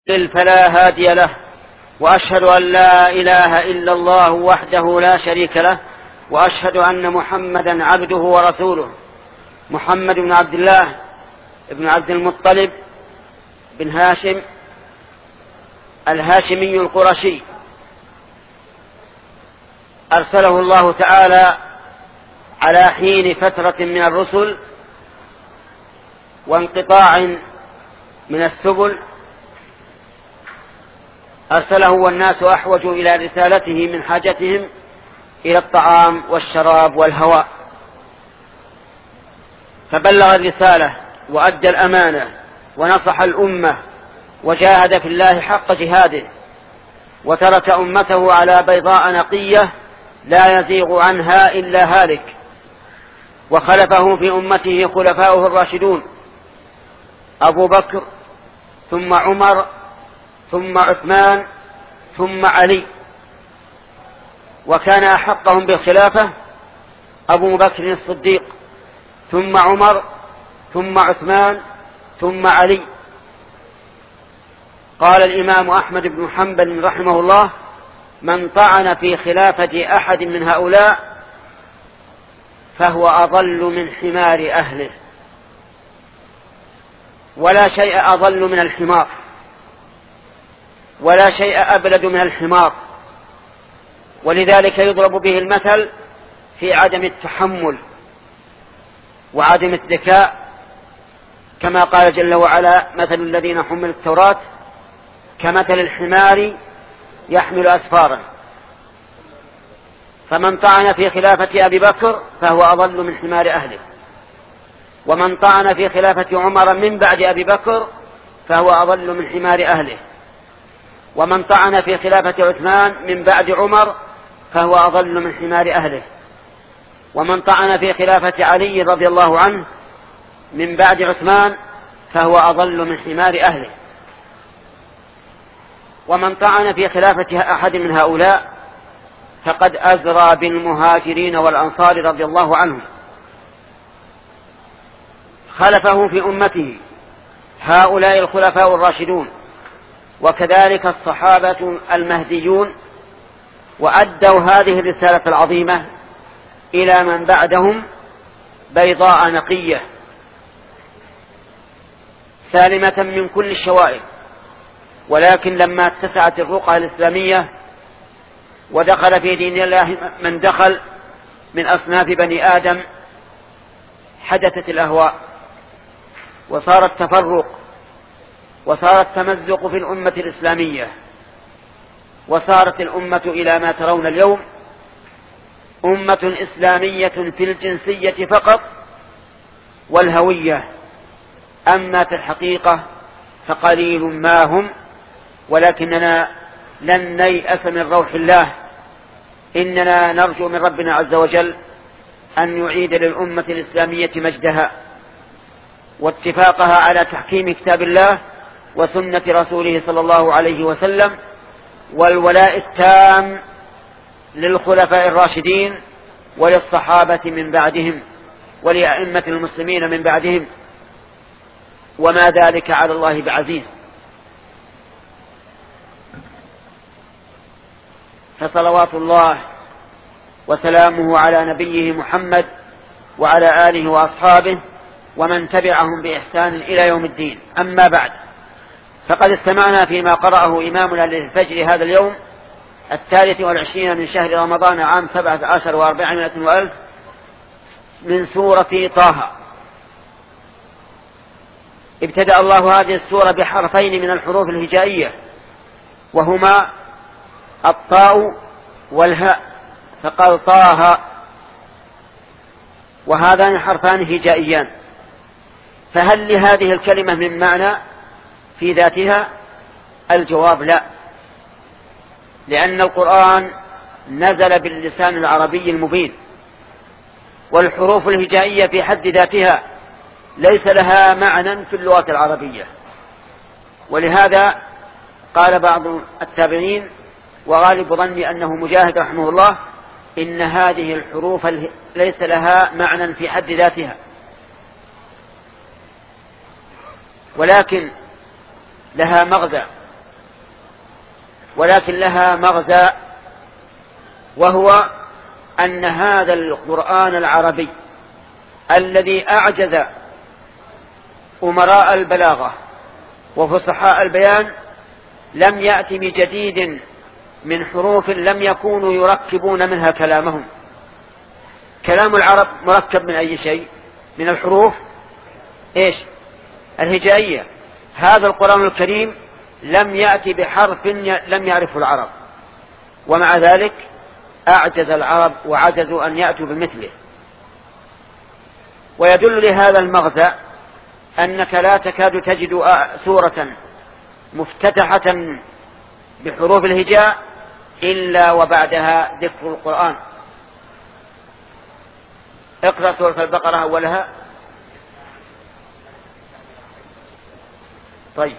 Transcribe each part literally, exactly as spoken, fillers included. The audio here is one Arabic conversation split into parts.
فلا هادي له، وأشهد أن لا إله إلا الله وحده لا شريك له، وأشهد أن محمدا عبده ورسوله. محمد بن عبد الله بن عبد المطلب بن هاشم الهاشمي القرشي، أرسله الله تعالى على حين فترة من الرسل وانقطاع من السبل، أرسله والناس أحوج إلى رسالته من حاجتهم إلى الطعام والشراب والهواء، فبلغ الرسالة وأدى الأمانة ونصح الأمة وجاهد في الله حق جهاده، وترك أمته على بيضاء نقية لا يزيغ عنها إلا هالك. وخلفه في أمته خلفاؤه الراشدون أبو بكر ثم عمر ثم عثمان ثم علي، وكان أحقهم بالخلافة أبو بكر الصديق ثم عمر ثم عثمان ثم علي. قال الإمام أحمد بن حنبل رحمه الله: من طعن في خلافة أحد من هؤلاء فهو أضل من حمار أهله. ولا شيء أضل من الحمار، ولا شيء أبلد من الحمار، ولذلك يضرب به المثل في عدم التحمل وعدم الذكاء، كما قال جل وعلا: مثل الذين حملوا التوراة كمثل الحمار يحمل أسفارا. فمن طعن في خلافة أبي بكر فهو أضل من حمار أهله، ومن طعن في خلافة عمر من بعد أبي بكر فهو أضل من حمار أهله، ومن طعن في خلافة عثمان من بعد عمر فهو أضل من حمار أهله، ومن طعن في خلافة علي رضي الله عنه من بعد عثمان فهو أضل من حمار أهله. ومن طعن في خلافة أحد من هؤلاء فقد أزرى بالمهاجرين والأنصار رضي الله عنهم. خلفه في أمته هؤلاء الخلفاء الراشدون، وكذلك الصحابة المهديون، وأدوا هذه الرسالة العظيمة إلى من بعدهم بيضاء نقية سالمة من كل الشوائب. ولكن لما اتسعت الرقعة الإسلامية ودخل في دين الله من دخل من أصناف بني آدم، حدثت الأهواء وصار التفرق وصار التمزق في الأمة الإسلامية، وصارت الأمة إلى ما ترون اليوم أمة إسلامية في الجنسية فقط والهوية، أما في الحقيقة فقليل ما هم. ولكننا لن نيأس من روح الله، إننا نرجو من ربنا عز وجل أن يعيد للأمة الإسلامية مجدها واتفاقها على تحكيم كتاب الله وسنة رسوله صلى الله عليه وسلم، والولاء التام للخلفاء الراشدين وللصحابة من بعدهم ولأئمة المسلمين من بعدهم، وما ذلك على الله بعزيز. فصلوات الله وسلامه على نبيه محمد وعلى آله وأصحابه ومن تبعهم بإحسان إلى يوم الدين. أما بعد، فقد استمعنا فيما قرأه إمامنا للفجر هذا اليوم الثالث والعشرين من شهر رمضان عام سبعة عشر وأربعمائة وألف من سورة طه. ابتدأ الله هذه السورة بحرفين من الحروف الهجائية، وهما الطاء والهاء، فقال طه، وهذان حرفان هجائيان. فهل لهذه الكلمة من معنى في ذاتها؟ الجواب لا، لأن القرآن نزل باللسان العربي المبين، والحروف الهجائية في حد ذاتها ليس لها معنى في اللغة العربية. ولهذا قال بعض التابعين، وغالب ظني أنه مجاهد رحمه الله، إن هذه الحروف ليس لها معنى في حد ذاتها، ولكن لها مغزى ولكن لها مغزى، وهو أن هذا القرآن العربي الذي أعجز أمراء البلاغة وفصحاء البيان لم يأتي بجديد من حروف لم يكونوا يركبون منها كلامهم. كلام العرب مركب من أي شيء؟ من الحروف إيش؟ الهجائية. هذا القرآن الكريم لم يأتي بحرف لم يعرفه العرب، ومع ذلك أعجز العرب وعجزوا أن يأتوا بمثله. ويدل لهذا المغزى أنك لا تكاد تجد سورة مفتتحة بحروف الهجاء إلا وبعدها ذكر القرآن. اقرأ سورة البقرة أولها. طيب،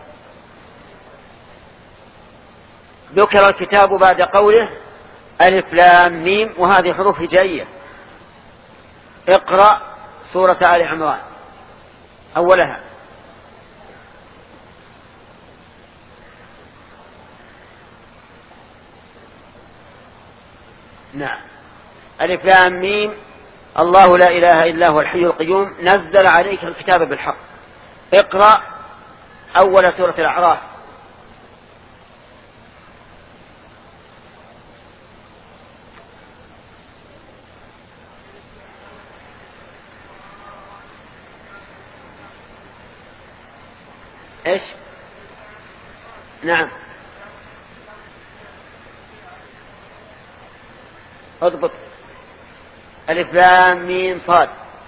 ذكر الكتاب بعد قوله ألف لام ميم، وهذه حروف هجائية. اقرأ سورة آل عمران أولها. نعم، ألف لام ميم، الله لا إله إلا هو الحي القيوم نزل عليك الكتاب بالحق. اقرأ أول سورة الأعراف. إيش؟ نعم، اضبط. ألف لام ميم صاد.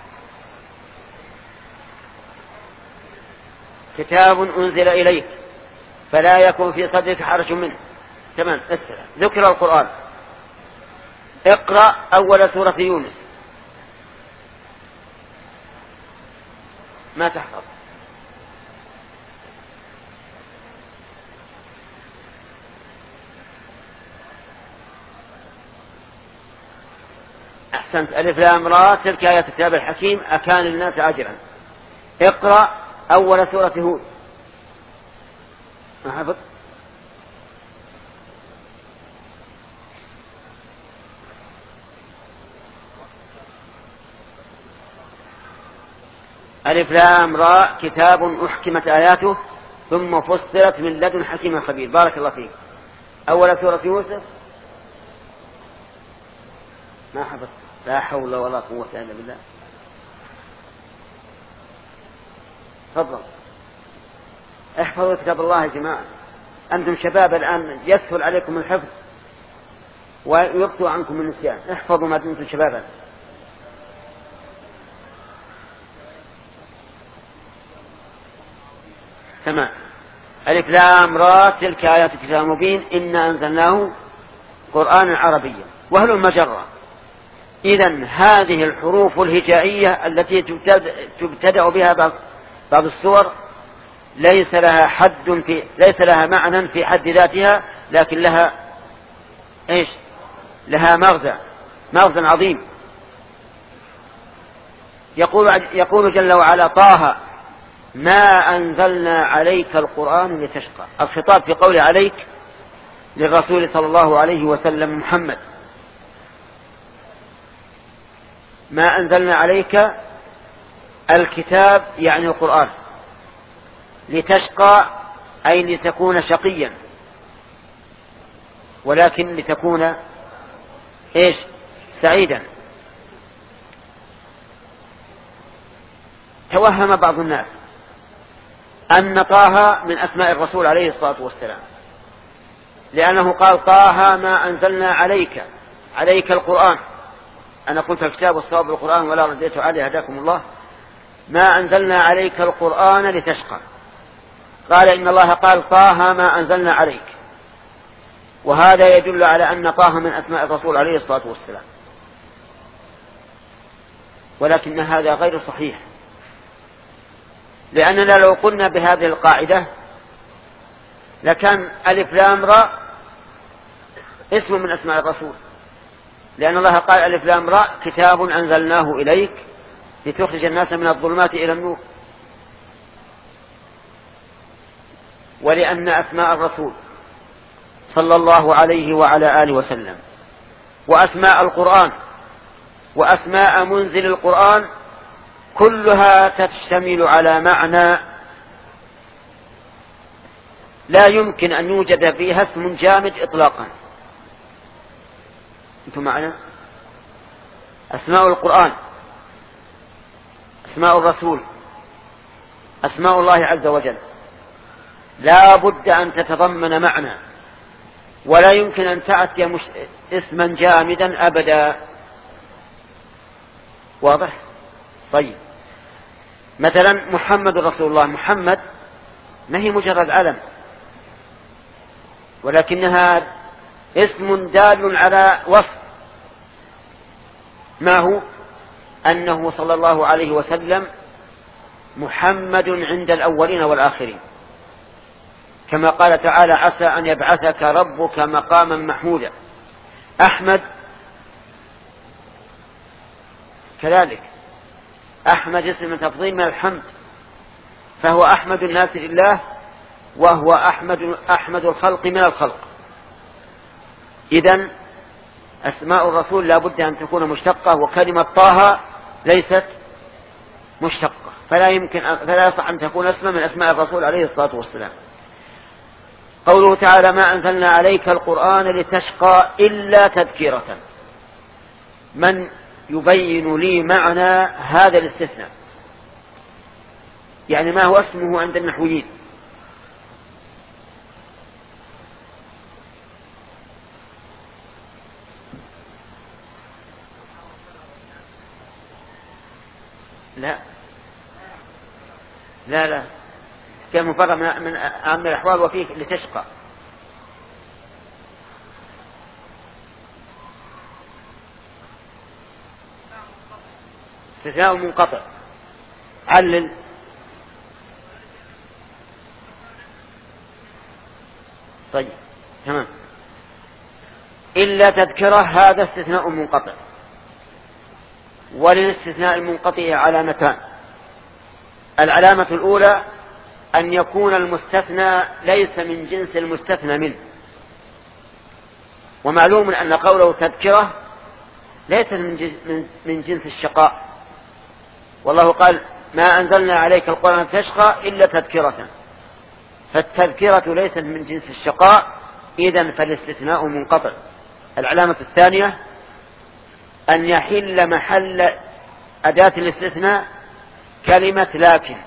كتاب أنزل إليك فلا يكن في صدرك حرج منه. تمام، اسرع. ذكر القرآن. اقرأ أول سورة يونس. ما تحفظ. أحسنت. ألف لام را تلك آيات الكتاب الحكيم أكان الناس أجرا. اقرأ أول سورة هود. ما حفظ. ألف لام را كتاب أحكمت آياته ثم فصلت من لدن حكيم خبير. بارك الله فيك. أول سورة يوسف. ما حفظ. لا حول ولا قوة إلا بالله. تفضل احفظوا كتاب الله يا جماعة. أنتم شباب الآن يسهل عليكم الحفظ ويبطئ عنكم النسيان. احفظوا ما دمتم شبابا. تمام. ألف لام را تلك آيات الكتاب المبين إنا أنزلناه قرآنا عربيا. وهل المجرة. إذن هذه الحروف الهجائية التي تبتدأ بها بعض السور ليس لها حد في ليس لها معنى في حد ذاتها، لكن لها إيش؟ لها مغزى، مغزى عظيم. يقول يقول جل وعلا طه ما أنزلنا عليك القرآن لتشقى. الخطاب في قول عليك للرسول صلى الله عليه وسلم محمد. ما أنزلنا عليك الكتاب يعني القرآن لتشقى أي لتكون شقيا، ولكن لتكون إيش؟ سعيدا. توهم بعض الناس أن طه من أسماء الرسول عليه الصلاة والسلام، لأنه قال طه ما أنزلنا عليك عليك القرآن. أنا قلت الكتاب والصواب القرآن ولا رديت عليه هداكم الله. ما أنزلنا عليك القرآن لتشقى. قال إن الله قال طه ما أنزلنا عليك، وهذا يدل على أن طه من أسماء الرسول عليه الصلاة والسلام، ولكن هذا غير صحيح، لأننا لو قلنا بهذه القاعدة لكان ألف لام را اسم من أسماء الرسول، لأن الله قال ألف لام را كتاب أنزلناه إليك لتخرج الناس من الظلمات إلى النور. ولأن أسماء الرسول صلى الله عليه وعلى آله وسلم، وأسماء القرآن وأسماء منزل القرآن كلها تشتمل على معنى لا يمكن أن يوجد فيها اسم جامد إطلاقا. أنتم معنا؟ أسماء القرآن، أسماء الرسول، أسماء الله عز وجل لا بد أن تتضمن معنى، ولا يمكن أن تأتي مش... اسما جامدا أبدا. واضح؟ طيب، مثلا محمد رسول الله، محمد ما هي مجرد علم، ولكنها اسم دال على وصف. ما هو؟ أنه صلى الله عليه وسلم محمد عند الأولين والآخرين، كما قال تعالى: عسى أن يبعثك ربك مقاما محمودا. أحمد كذلك، أحمد اسم تفضيل من الحمد، فهو أحمد الناس لله، وهو أحمد, أحمد الخلق من الخلق. إذن أسماء الرسول لا بد أن تكون مشتقة، وكلمة طه ليست مشتقة، فلا يمكن فلا يصح أن تكون اسما من أسماء الرسول عليه الصلاة والسلام. قوله تعالى: ما أنزلنا عليك القرآن لتشقى إلا تذكرة. من يبين لي معنى هذا الاستثناء؟ يعني ما هو اسمه عند النحويين؟ لا لا لا كان مفرغ من عام الأحوال، وفيه لتشقى. استثناء منقطع. علل. طيب تمام. إلا تذكره هذا استثناء منقطع. وللاستثناء المنقطع علامتان: العلامة الأولى أن يكون المستثنى ليس من جنس المستثنى منه، ومعلوم أن قوله تذكرة ليس من جنس الشقاء، والله قال: ما أنزلنا عليك القرآن تشقى إلا تذكرة، فالتذكرة ليست من جنس الشقاء، إذن فالاستثناء منقطع. العلامة الثانية أن يحل محل أداة الاستثناء كلمة لكن.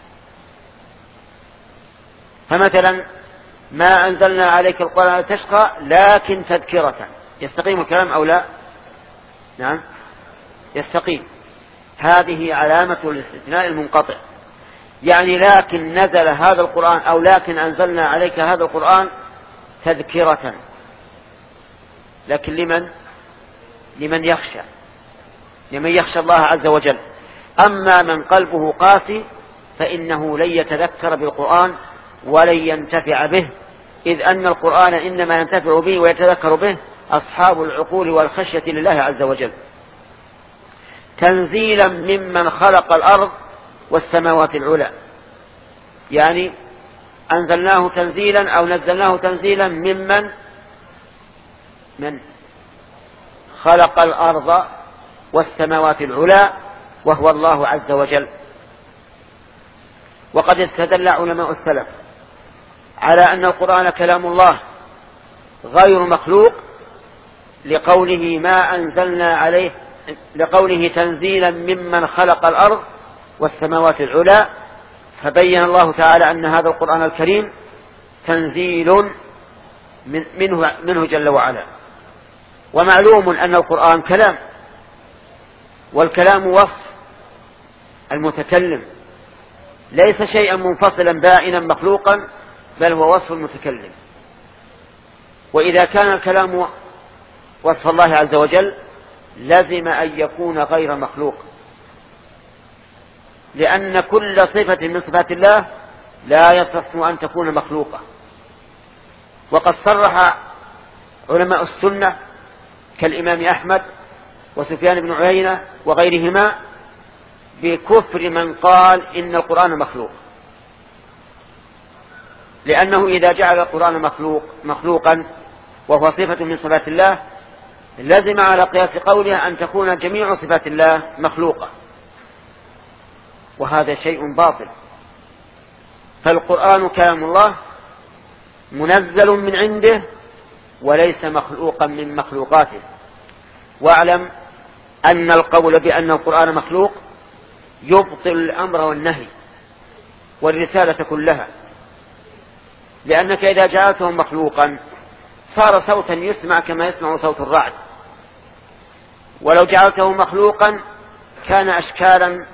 فمثلا: ما أنزلنا عليك القرآن تشقى لكن تذكرة، يستقيم الكلام أو لا؟ نعم يستقيم. هذه علامة الاستثناء المنقطع، يعني لكن نزل هذا القرآن، أو لكن أنزلنا عليك هذا القرآن تذكرة، لكن لمن؟ لمن يخشى، لمن يخشى الله عز وجل. أما من قلبه قاسي فإنه لن يتذكر بالقرآن ولن ينتفع به، إذ أن القرآن إنما ينتفع به ويتذكر به أصحاب العقول والخشية لله عز وجل. تنزيلا ممن خلق الأرض والسماوات العلى، يعني أنزلناه تنزيلا أو نزلناه تنزيلا ممن من خلق الأرض والسماوات العلى، وهو الله عز وجل. وقد استدل علماء السلف على أن القرآن كلام الله غير مخلوق لقوله ما أنزلنا عليه، لقوله تنزيلا ممن خلق الأرض والسماوات العلى، فبين الله تعالى أن هذا القرآن الكريم تنزيل منه, منه جل وعلا. ومعلوم أن القرآن كلام، والكلام وصف المتكلم، ليس شيئا منفصلا بائنا مخلوقا، بل هو وصف المتكلم. وإذا كان الكلام وصف الله عز وجل لازم أن يكون غير مخلوق، لأن كل صفة من صفات الله لا يصح أن تكون مخلوقة. وقد صرح علماء السنة كالإمام أحمد وسفيان بن عيينة وغيرهما بكفر من قال إن القرآن مخلوق، لأنه إذا جعل القرآن مخلوق مخلوقا وهو صفة من صفات الله، لزم على قياس قولها أن تكون جميع صفات الله مخلوقة، وهذا شيء باطل. فالقرآن كلام الله منزل من عنده وليس مخلوقا من مخلوقاته. واعلم أن القول بأن القرآن مخلوق يبطل الأمر والنهي والرسالة كلها، لأنك إذا جعلته مخلوقا صار صوتا يسمع كما يسمع صوت الرعد، ولو جعلته مخلوقا كان أشكالا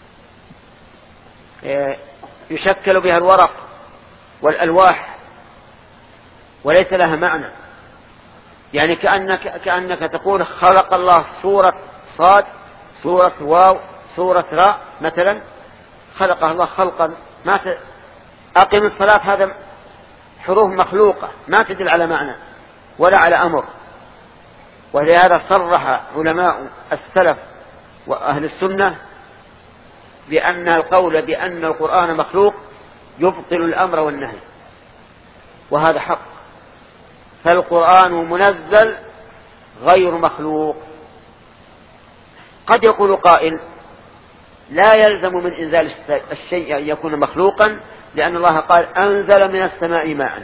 يشكل بها الورق والألواح وليس لها معنى. يعني كأنك, كأنك تقول خلق الله صورة صاد، صورة واو، صورة راء مثلا، خلقها الله خلقا ما ت... أقم الصلاة، هذا حروف مخلوقة ما تدل على معنى ولا على أمر. ولهذا صرح علماء السلف وأهل السنة بأن القول بأن القرآن مخلوق يبطل الأمر والنهي، وهذا حق. فالقرآن منزل غير مخلوق. قد يقول قائل لا يلزم من إنزال الشيء أن يكون مخلوقا، لأن الله قال أنزل من السماء ماء.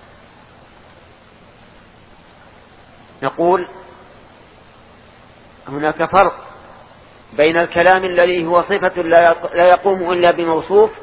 نقول هناك فرق بين الكلام الذي هو صفة لا يقوم إلا بموصوف،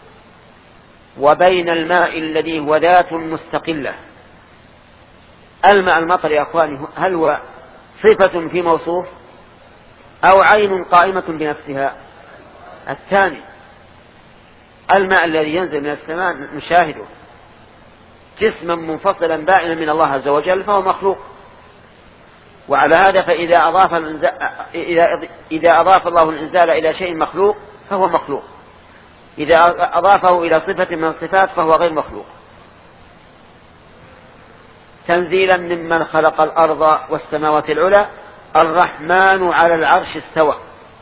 وبين الماء الذي هو ذات مستقلة. الماء المطر يا أخواني هل هو صفة في موصوف أو عين قائمة بنفسها؟ الثاني. الماء الذي ينزل من السماء نشاهده جسما منفصلا بائنا من الله عز وجل فهو مخلوق. وعلى هذا فإذا أضاف, إذا أضاف الله الإنزال إلى شيء مخلوق فهو مخلوق، إذا أضافه إلى صفة من الصفات فهو غير مخلوق. تنزيلا ممن خلق الأرض والسماوات العلى الرحمن على العرش استوى.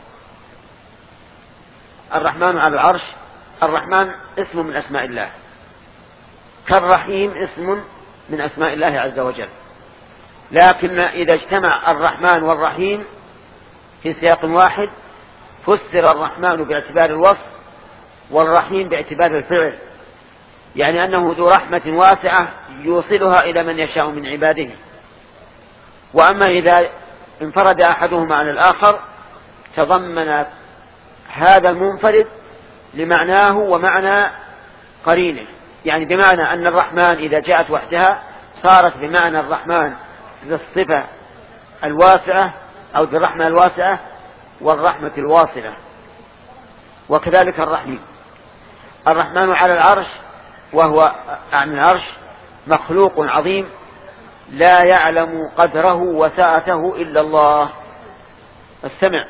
الرحمن على العرش، الرحمن اسم من أسماء الله، كالرحيم اسم من أسماء الله عز وجل. لكن إذا اجتمع الرحمن والرحيم في سياق واحد فسر الرحمن باعتبار الوصف والرحيم باعتبار الفعل، يعني أنه ذو رحمة واسعة يوصلها إلى من يشاء من عباده. وأما إذا انفرد أحدهما عن الآخر تضمن هذا المنفرد لمعناه ومعنى قرينه، يعني بمعنى أن الرحمن إذا جاءت وحدها صارت بمعنى الرحمن بالصفة الواسعة أو بالرحمة الواسعة والرحمة الواصلة. وكذلك الرحيم. الرحمن على العرش وهو عن العرش مخلوق عظيم لا يعلم قدره وسعته إلا الله. السمع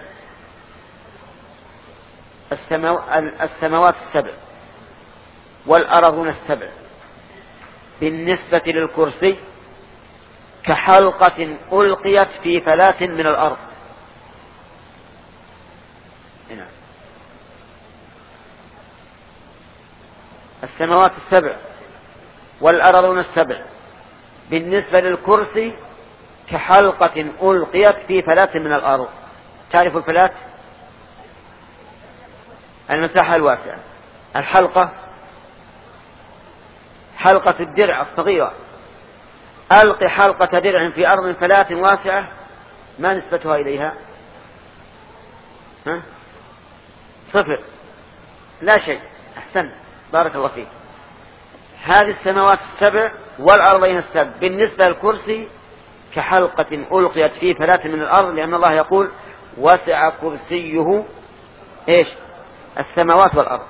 السماوات السبع والأرضون السبع بالنسبة للكرسي كحلقة ألقيت في فلاة من الأرض. هنا. السماوات السبع والأرضون السبع بالنسبة للكرسي كحلقة ألقيت في فلاة من الأرض. تعرف الفلاة؟ المساحة الواسعة. الحلقة حلقة الدرع الصغيرة. ألقي حلقة درع في أرض فلاة واسعة ما نسبتها إليها؟ ها؟ صفر، لا شيء. أحسن، بارك الله فيك. هذه السماوات السبع والأرضين السبع بالنسبة للكرسي كحلقة ألقيت في فلاة من الأرض، لأن الله يقول وسع كرسيه إيش؟ السماوات والأرض.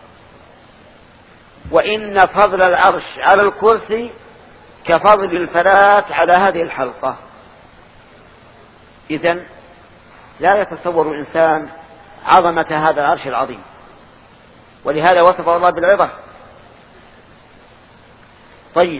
وإن فضل العرش على الكرسي كفضل الفلاة على هذه الحلقة. إذن لا يتصور الإنسان عظمة هذا العرش العظيم، ولهذا وصفه الله بالعظة. طيب،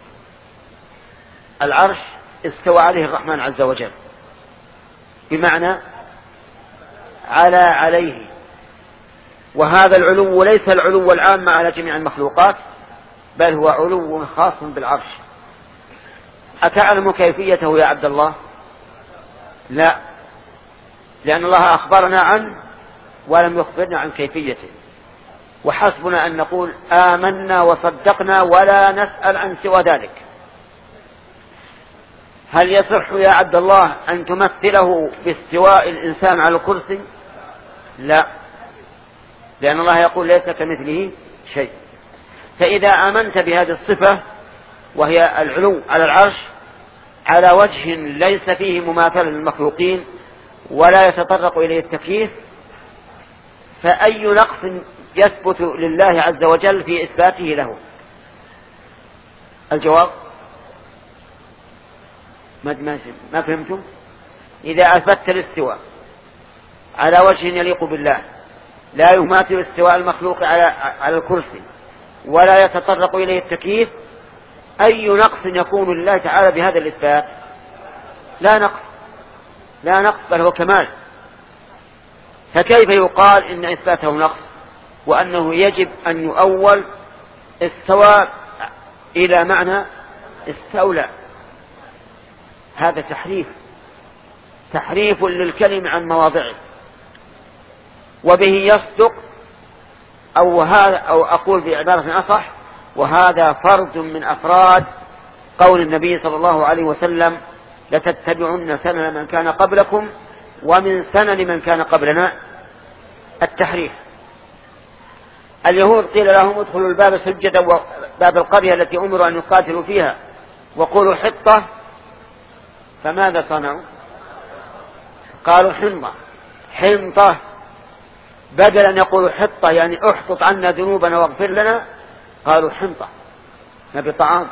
العرش استوى عليه الرحمن عز وجل بمعنى على عليه، وهذا العلو ليس العلو العام على جميع المخلوقات، بل هو علو خاص بالعرش. أتعلم كيفيته يا عبد الله؟ لا، لأن الله أخبرنا عنه ولم يخبرنا عن كيفيته، وحسبنا أن نقول آمنا وصدقنا ولا نسأل عن سوى ذلك. هل يصح يا عبد الله أن تمثله باستواء الإنسان على الكرسي؟ لا، لأن الله يقول ليس كمثله شيء. فإذا آمنت بهذه الصفة وهي العلو على العرش على وجه ليس فيه مماثلة للمخلوقين ولا يتطرق إليه التكييف، فأي نقص يثبت لله عز وجل في إثباته له؟ الجواب ما ما فهمتم؟ إذا أثبت الاستواء على وجه يليق بالله لا يماثل استواء المخلوق على على الكرسي ولا يتطرق إليه التكييف، أي نقص يكون لله تعالى بهذا الإثبات؟ لا نقص، لا نقص، بل هو كمال. فكيف يقال إن إثباته نقص وأنه يجب أن يؤول استوى إلى معنى استولى؟ هذا تحريف، تحريف للكلم عن مواضعه، وبه يصدق أو هذا أو أقول بعبارة أصح، وهذا فرد من أفراد قول النبي صلى الله عليه وسلم: لتتبعن سنن من كان قبلكم ومن سنن من كان قبلنا. التحريف. اليهود قيل لهم: ادخلوا الباب سجدا، باب القرية التي أمروا أن يقاتلوا فيها، وقولوا حطة، فماذا صنعوا؟ قالوا حنطة. حنطة بدل أن يقولوا حطة يعني احطط عنا ذنوبنا واغفر لنا، قالوا حنطة نبي طعام.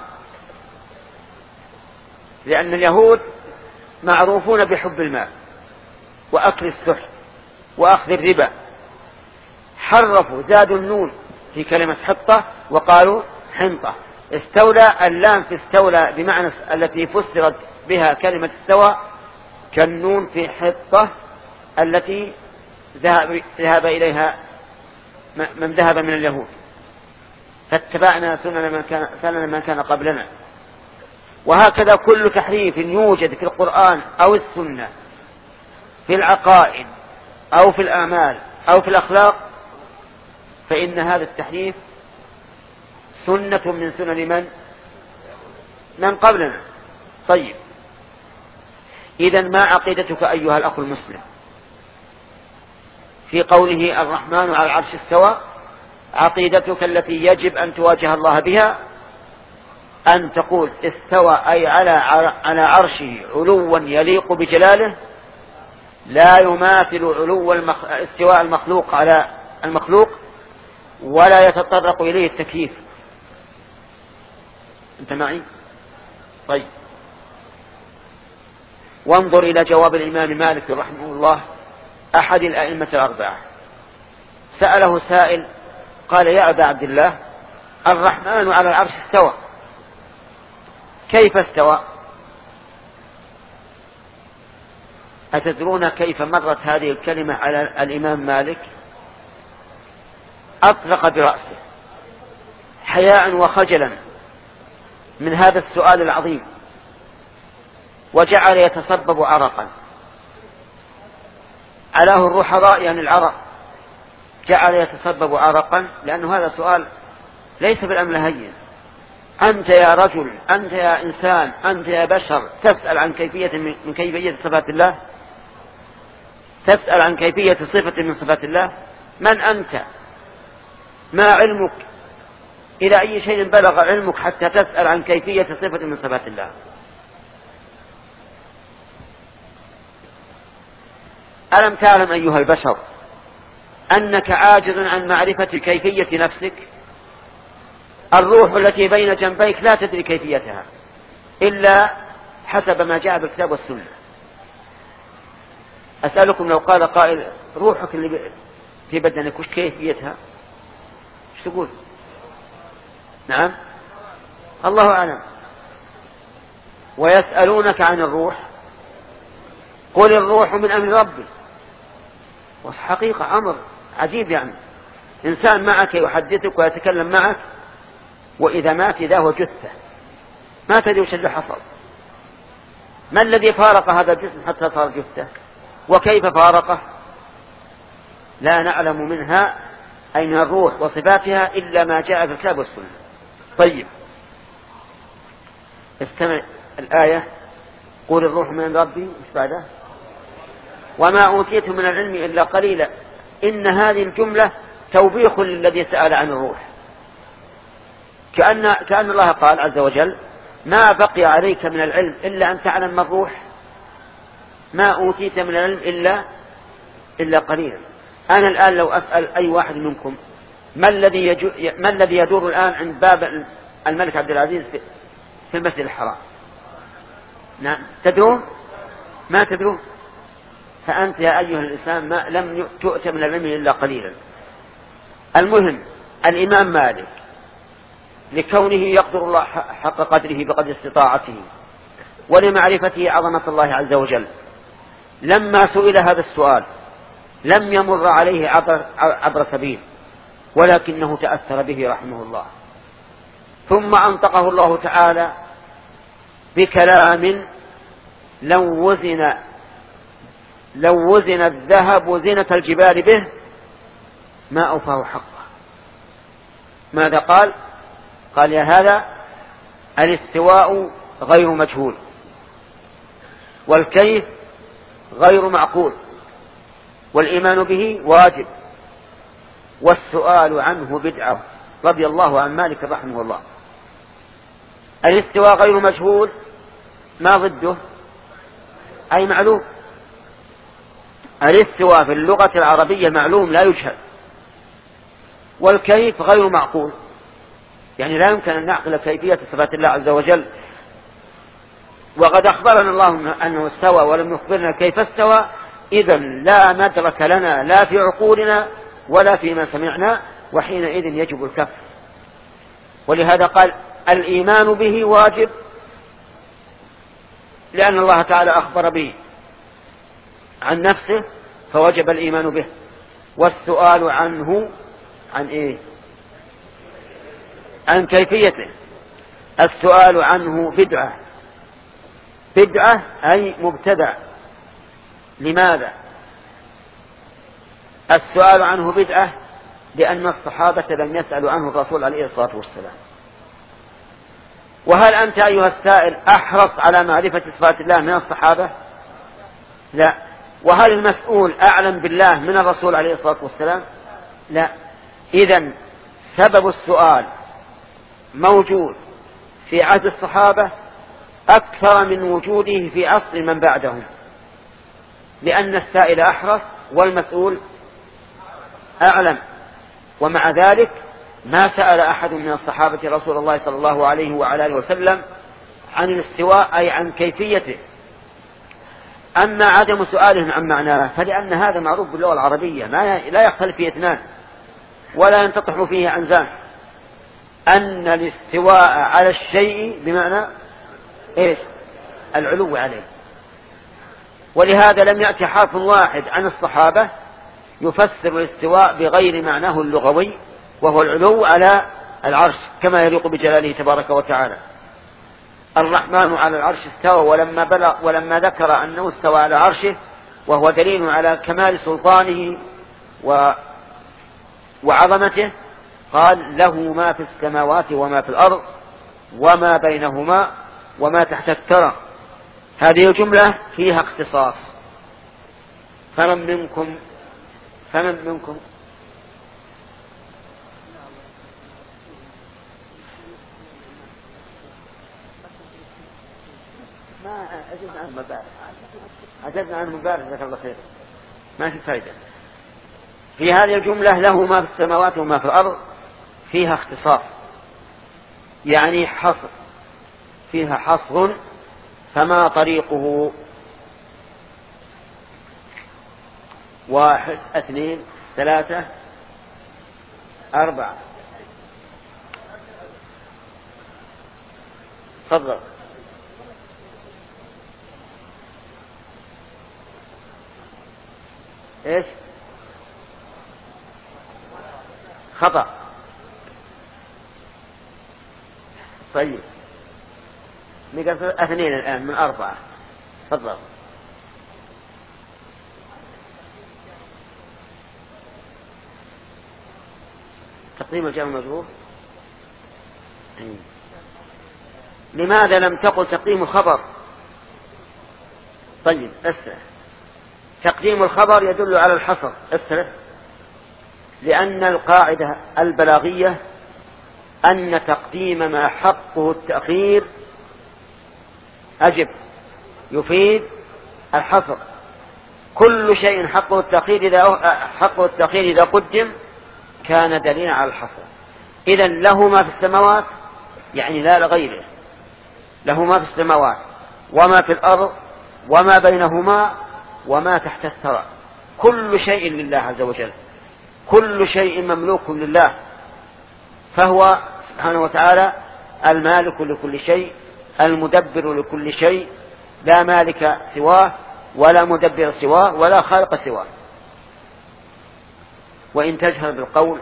لأن اليهود معروفون بحب المال وأكل السحت وأخذ الربا، حرفوا زادوا النون في كلمة حطة وقالوا حنطة. استولى، اللام في استولى بمعنى التي فسرت بها كلمة استوى كالنون في حطة التي ذهب, ذهب إليها من ذهب من اليهود، فاتبعنا سنن من كان, سنن من كان قبلنا. وهكذا كل تحريف يوجد في القرآن أو السنة في العقائد أو في الأعمال أو في الأخلاق، فإن هذا التحريف سنة من سنن من من قبلنا. طيب، إذن ما عقيدتك أيها الأخ المسلم في قوله الرحمن على العرش استوى؟ عقيدتك التي يجب أن تواجه الله بها أن تقول استوى أي على على عرشه علوا يليق بجلاله، لا يماثل علو المخ... استواء المخلوق على المخلوق ولا يتطرق إليه التكييف. أنت معي؟ طيب، وانظر إلى جواب الإمام مالك رحمه الله أحد الأئمة الأربعة. سأله سائل قال: يا أبا عبد الله، الرحمن على العرش استوى، كيف استوى؟ أتدرون كيف مرت هذه الكلمة على الإمام مالك؟ أطرق برأسه حياء وخجلا من هذا السؤال العظيم، وجعل يتصبب عرقا. علاه الرحضاء يعني العرق، جعل يتصبب عرقا، لأنه هذا سؤال ليس بالأمر هين. أنت يا رجل، أنت يا إنسان، أنت يا بشر تسأل عن كيفية من كيفية صفات الله، تسأل عن كيفية صفة من صفات الله. من أنت؟ ما علمك؟ إلى أي شيء بلغ علمك حتى تسأل عن كيفية صفة من صفات الله؟ ألم تعلم أيها البشر أنك عاجز عن معرفة كيفية نفسك؟ الروح التي بين جنبيك لا تدري كيفيتها إلا حسب ما جاء بالكتاب والسنة. أسألكم لو قال قائل: روحك اللي في بدنك وش كيفيتها؟ ايش تقول؟ نعم، الله أعلم. ويسألونك عن الروح قل الروح من أمر ربي. وحقيقة أمر عجيب، يعني إنسان معك يحدثك ويتكلم معك، وإذا مات إذا هو جثة ما تدري وش اللي حصل. ما الذي فارق هذا الجسم حتى صار جثة؟ وكيف فارقه؟ لا نعلم منها أي من الروح وصفاتها إلا ما جاء في الكتاب والسنة. طيب استمع الآية: قول الروح من ربي، مش بعده؟ وما أوتيت من العلم إلا قليلا. إن هذه الجملة توبيخ للذي سأل عن الروح، كأن, كأن الله قال عز وجل: ما بقي عليك من العلم إلا أن تعلم ما الروح، ما أوتيت من العلم إلا, إلا قليلا. أنا الآن لو أسأل أي واحد منكم ما الذي, يجو... ما الذي يدور الآن عند باب الملك عبد العزيز في المسجد الحرام؟ نعم، تدرون؟ ما تدرون. فأنت يا أيها الإنسان ما لم تؤت من العلم إلا قليلا. المهم الإمام مالك لكونه يقدر الله حق قدره بقدر استطاعته ولمعرفته عظمة الله عز وجل، لما سئل هذا السؤال لم يمر عليه عبر, عبر سبيل، ولكنه تأثر به رحمه الله، ثم أنطقه الله تعالى بكلام لو وزن لو وزن الذهب وزنة الجبال به ما أوفاه حقه. ماذا قال؟ قال: يا هذا الاستواء غير مجهول، والكيف غير معقول، والإيمان به واجب، والسؤال عنه بدعة. رضي الله عن مالك رحمه الله. الاستواء غير مجهول ما ضده؟ أي معلوم. الاستواء في اللغة العربية معلوم لا يجهل. والكيف غير معقول، يعني لا يمكن أن نعقل كيفية صفات الله عز وجل. وقد أخبرنا الله أنه استوى ولم يخبرنا كيف استوى، إذن لا مدرك لنا لا في عقولنا ولا فيما سمعنا، وحينئذ يجب الكفر. ولهذا قال: الإيمان به واجب، لأن الله تعالى أخبر به عن نفسه فوجب الإيمان به. والسؤال عنه عن إيه؟ عن كيفيته. السؤال عنه بدعة. بدعة أي مبتدع. لماذا؟ السؤال عنه بدعة لأن الصحابة لم يسألوا عنه الرسول عليه الصلاة والسلام. وهل أنت أيها السائل أحرص على معرفة صفات الله من الصحابة؟ لا. وهل المسؤول أعلم بالله من الرسول عليه الصلاة والسلام؟ لا. إذن سبب السؤال موجود في عهد الصحابة أكثر من وجوده في عصر من بعدهم، لأن السائل أحرص والمسؤول أعلم. ومع ذلك ما سأل أحد من الصحابة رسول الله صلى الله عليه وعلى آله وسلم عن الاستواء أي عن كيفيته. أما عدم سؤالهم عن معناه فلأن هذا معروف باللغة العربية، ما لا يختلف فيه اثنان ولا ينتطح فيه عنزان، أن الاستواء على الشيء بمعنى إيش؟ العلو عليه. ولهذا لم يأتي حرف واحد عن الصحابة يفسر الاستواء بغير معناه اللغوي، وهو العلو على العرش كما يليق بجلاله تبارك وتعالى. الرحمن على العرش استوى، ولما بلغ ولما ذكر أنه استوى على عرشه وهو دليل على كمال سلطانه و وعظمته قال: له ما في السماوات وما في الأرض وما بينهما وما تحت الثرى. هذه الجملة فيها اختصاص. فمن منكم فمن منكم ما أجبنا عن مبارك أجبنا عن مبارك ذكر الله خير، ما في فائدة. في هذه الجملة له ما في السماوات وما في الأرض فيها اختصاص، يعني حصر، فيها حصر. فما طريقه؟ واحد اثنين ثلاثة أربعة. تفضل. ايش؟ خطأ. طيب نقف اثنين الآن من أربعة. تفضل. تقديم الجار والمجرور، لماذا لم تقل تقديم الخبر؟ طيب أسرع. تقديم الخبر يدل على الحصر. أسرع. لأن القاعدة البلاغية أن تقديم ما حقه التأخير أجب يفيد الحصر. كل شيء حقه التأخير إذا حقه التأخير إذا قدم كان دليلا على الحصر. إذن له ما في السماوات يعني لا لغيره، له ما في السماوات وما في الأرض وما بينهما وما تحت الثرى، كل شيء لله عز وجل، كل شيء مملوك لله، فهو سبحانه وتعالى المالك لكل شيء، المدبر لكل شيء، لا مالك سواه ولا مدبر سواه ولا خالق سواه. وإن تجهر بالقول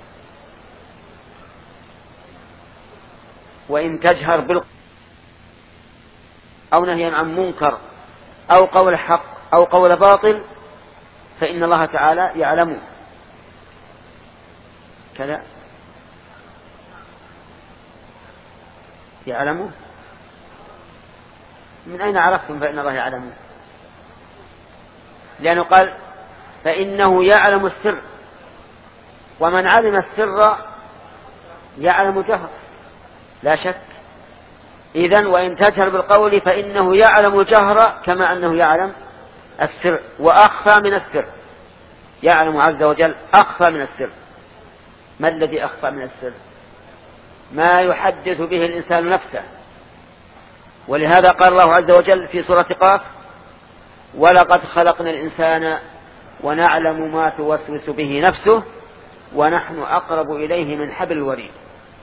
وإن تجهر بالقول أو نهيا عن منكر أو قول حق أو قول باطل فإن الله تعالى يعلم كذا، يعلم. من أين عرفتم فإن الله يعلم؟ لأنه قال فإنه يعلم السر، ومن علم السر يعلم جهر لا شك. إذن وإن تجهر بالقول فإنه يعلم الجهر كما أنه يعلم السر وأخفى من السر، يعلم عز وجل أخفى من السر. ما الذي أخفى من السر؟ ما يحدث به الإنسان نفسه. ولهذا قال الله عز وجل في سورة قاف ولقد خلقنا الإنسان ونعلم ما توسوس به نفسه ونحن أقرب إليه من حبل الوريد.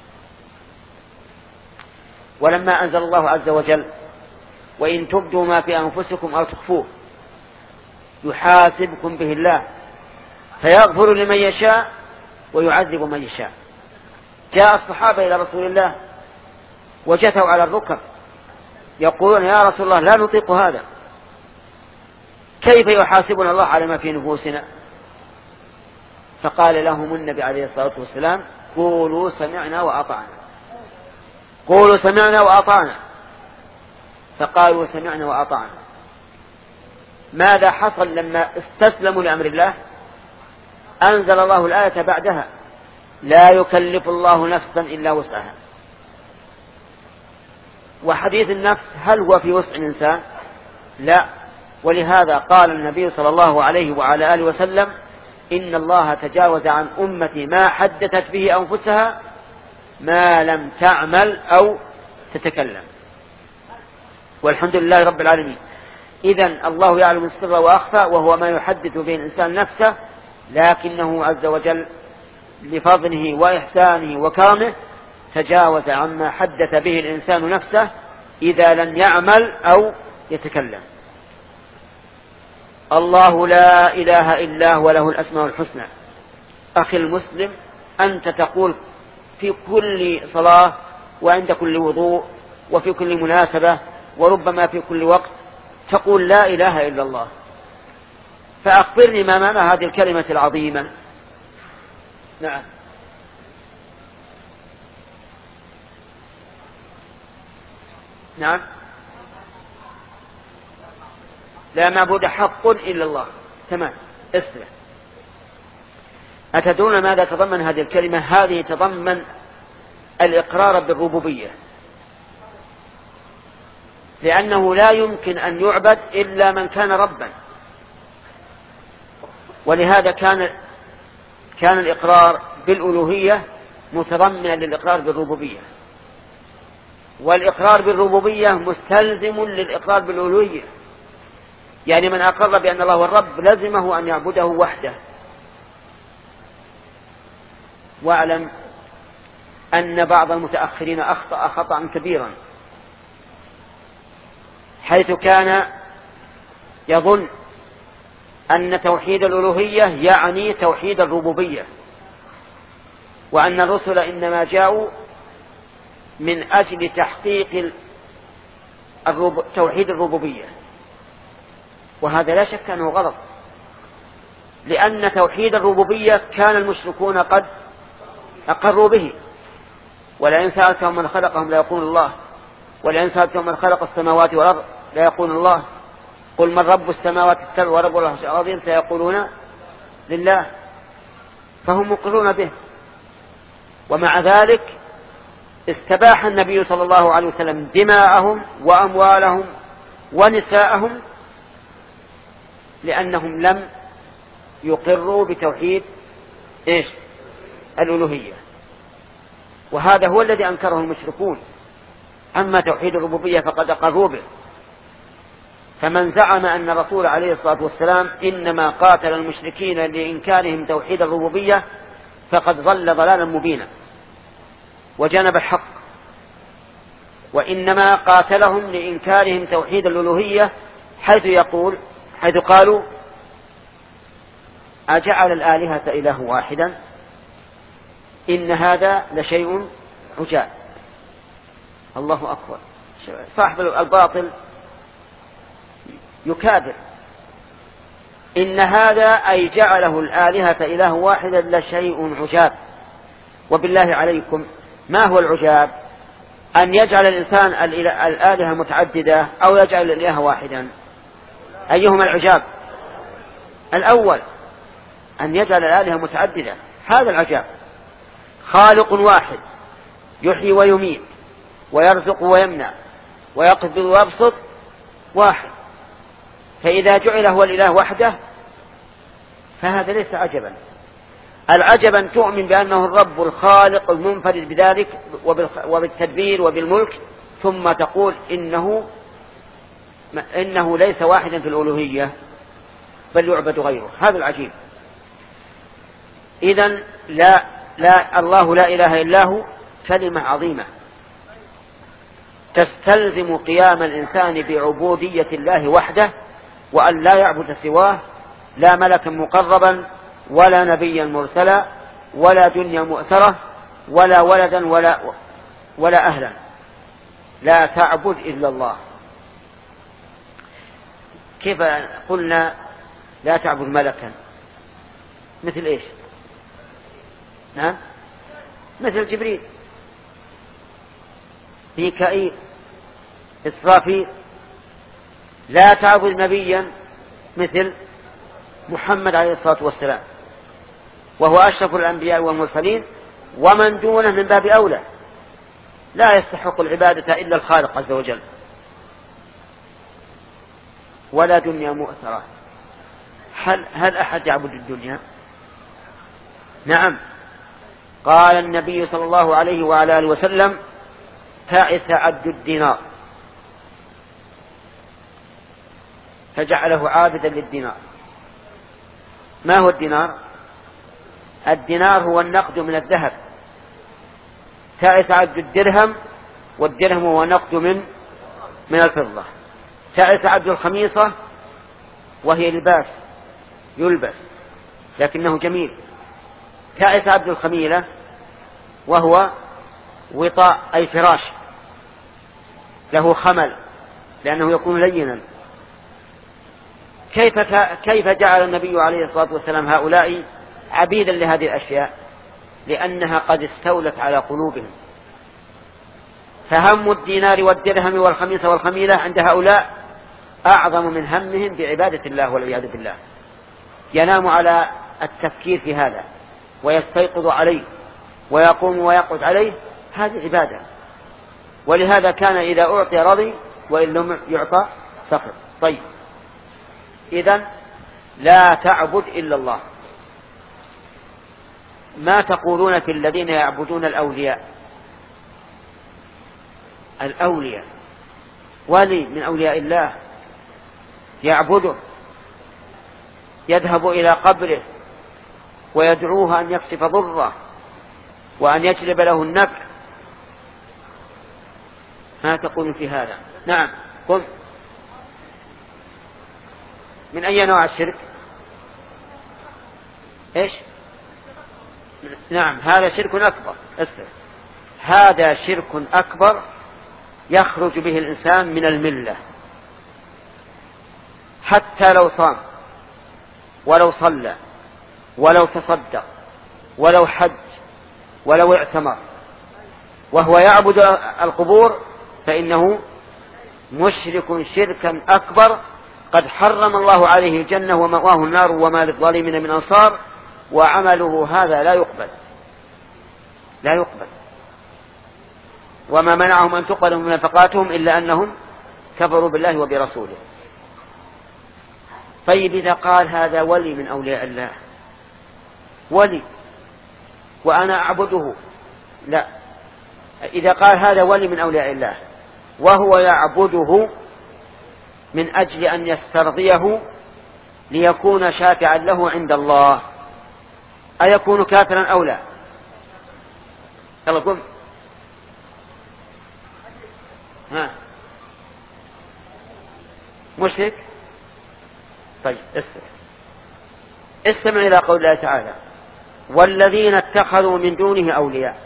ولما أنزل الله عز وجل وإن تبدوا ما في أنفسكم أو تخفوه يحاسبكم به الله فيغفر لمن يشاء ويعذب من يشاء. جاء الصحابة إلى رسول الله وجثوا على الركب يقولون يا رسول الله لا نطيق هذا، كيف يحاسبنا الله على ما في نفوسنا؟ فقال لهم النبي عليه الصلاة والسلام قولوا سمعنا وأطعنا، قولوا سمعنا وأطعنا. فقالوا سمعنا وأطعنا. ماذا حصل لما استسلموا لأمر الله؟ أنزل الله الآية بعدها لا يكلف الله نفسا إلا وسعها. وحديث النفس هل هو في وسع الإنسان؟ لا. ولهذا قال النبي صلى الله عليه وعلى آله وسلم إن الله تجاوز عن أمتي ما حدثت به أنفسها ما لم تعمل أو تتكلم. والحمد لله رب العالمين. إذن الله يعلم السر وأخفى وهو ما يحدث به الإنسان نفسه، لكنه عز وجل لفضله وإحسانه وكرمه تجاوز عما حدث به الإنسان نفسه إذا لم يعمل أو يتكلم. الله لا إله إلا هو له الأسماء الحسنى. أخي المسلم أنت تقول في كل صلاة وعند كل وضوء وفي كل مناسبة وربما في كل وقت تقول لا إله إلا الله. فأخبرني ما معنى هذه الكلمة العظيمة. نعم. نعم. لا معبود حق إلا الله. تمام. اسمع. أتدرون ماذا تضمن هذه الكلمة؟ هذه تضمن الإقرار بالربوبية، لأنه لا يمكن أن يعبد إلا من كان ربا. ولهذا كان كان الإقرار بالألوهية متضمنا للإقرار بالربوبية، والإقرار بالربوبية مستلزم للإقرار بالألوهية. يعني من أقر بأن الله هو الرب لزمه أن يعبده وحده. واعلم أن بعض المتأخرين أخطأ خطأ كبيرا حيث كان يظن أن توحيد الألوهية يعني توحيد الربوبية، وأن الرسل إنما جاءوا من أجل تحقيق الرب... توحيد الربوبية. وهذا لا شك أنه غلط، لأن توحيد الربوبية كان المشركون قد أقروا به. ولئن سألتهم من خلقهم لا يقول الله، ولئن سألتهم من خلق السماوات والأرض لا يقول الله، قل من رب السماوات السبع ورب العرش العظيم سيقولون لله. فهم مقرون به. ومع ذلك استباح النبي صلى الله عليه وسلم دماءهم وأموالهم ونساءهم لأنهم لم يقروا بتوحيد إيش؟ الألوهية. وهذا هو الذي أنكره المشركون. أما توحيد الربوبية فقد أقروا به. فمن زعم أن الرسول عليه الصلاة والسلام إنما قاتل المشركين لإنكارهم توحيد الربوبية فقد ضل ضلالا مبينا وجنب الحق، وإنما قاتلهم لإنكارهم توحيد الألوهية، حيث يقول حيث قالوا أجعل الآلهة إله واحدا إن هذا لشيء عجاب. الله أكبر. صاحب الباطل يكابر. إن هذا أي جعله الآلهة إله واحدا لشيء عجاب. وبالله عليكم ما هو العجاب؟ أن يجعل الإنسان الآلهة متعددة أو يجعل الإله واحدا؟ أيهما العجاب؟ الأول، أن يجعل الآلهة متعددة، هذا العجاب. خالق واحد يحيي ويميت ويرزق ويمنع ويقبض ويبسط واحد، فإذا جعل هو الإله وحده فهذا ليس عجبا. العجب أن تؤمن بأنه الرب الخالق المنفرد بذلك وبالتدبير وبالملك، ثم تقول إنه إنه ليس واحدا في الألوهية بل يعبد غيره. هذا العجيب. إذن لا لا الله لا إله إلا هو كلمة عظيمة تستلزم قيام الإنسان بعبودية الله وحده، وأن لا يعبد سواه، لا ملكا مقربا ولا نبيا مرسلا ولا دنيا مؤثرة ولا ولدا ولا, ولا أهلا. لا تعبد إلا الله. كيف قلنا لا تعبد ملكا؟ مثل إيش؟ نعم، مثل جبريل، ميكائيل، إسرافيل. لا تعبد نبيا مثل محمد عليه الصلاة والسلام، وهو أشرف الأنبياء والمرسلين، ومن دونه من باب أولى. لا يستحق العبادة إلا الخالق عز وجل. ولا دنيا مؤثرة. هل, هل أحد يعبد الدنيا؟ نعم. قال النبي صلى الله عليه وعلى آله وسلم تعس عبد الدينار فجعله عابدا للدينار. ما هو الدينار؟ الدينار هو النقد من الذهب. تعس عبد الدرهم، والدرهم هو نقد من من الفضة. تعس عبد الخميصة، وهي لباس يلبس لكنه جميل. تعس عبد الخميلة، وهو وطاء أي فراش له خمل لأنه يكون لينا. كيف كيف جعل النبي عليه الصلاة والسلام هؤلاء عبيدا لهذه الأشياء؟ لأنها قد استولت على قلوبهم. فهم الدينار والدرهم والخميصة والخميلة عند هؤلاء أعظم من همهم بعبادة الله والعياذ بالله. ينام على التفكير في هذا ويستيقظ عليه ويقوم ويقعد عليه، هذه عبادة. ولهذا كان إذا أعطي رضي وإن لم يعطى سخط. طيب، إذن لا تعبد إلا الله. ما تقولون في الذين يعبدون الأولياء؟ الأولياء ولي من أولياء الله يعبده، يذهب إلى قبره ويدعوه أن يكشف ضره وأن يجلب له النفع. ما تقول في هذا؟ نعم، قم. من أي نوع الشرك؟ إيش؟ نعم، هذا شرك أكبر. اسمع، هذا شرك أكبر يخرج به الإنسان من الملة. حتى لو صام ولو صلى ولو تصدق ولو حج ولو اعتمر وهو يعبد القبور فإنه مشرك شركا أكبر، قد حرم الله عليه الجنة ومأواه النار وما للظالمين من أنصار، وعمله هذا لا يقبل لا يقبل. وما منعهم أن تقبل من نفقاتهم إلا أنهم كفروا بالله وبرسوله. طيب إذا قال هذا ولي من أولياء الله، ولي وأنا أعبده، لا، إذا قال هذا ولي من أولياء الله وهو يعبده من أجل أن يسترضيه ليكون شافعا له عند الله، أيكون كافرا أو لا؟ يلا قم. ها مشرك. طيب استمع استمع إلى قول الله تعالى والذين اتخذوا من دونه أولياء،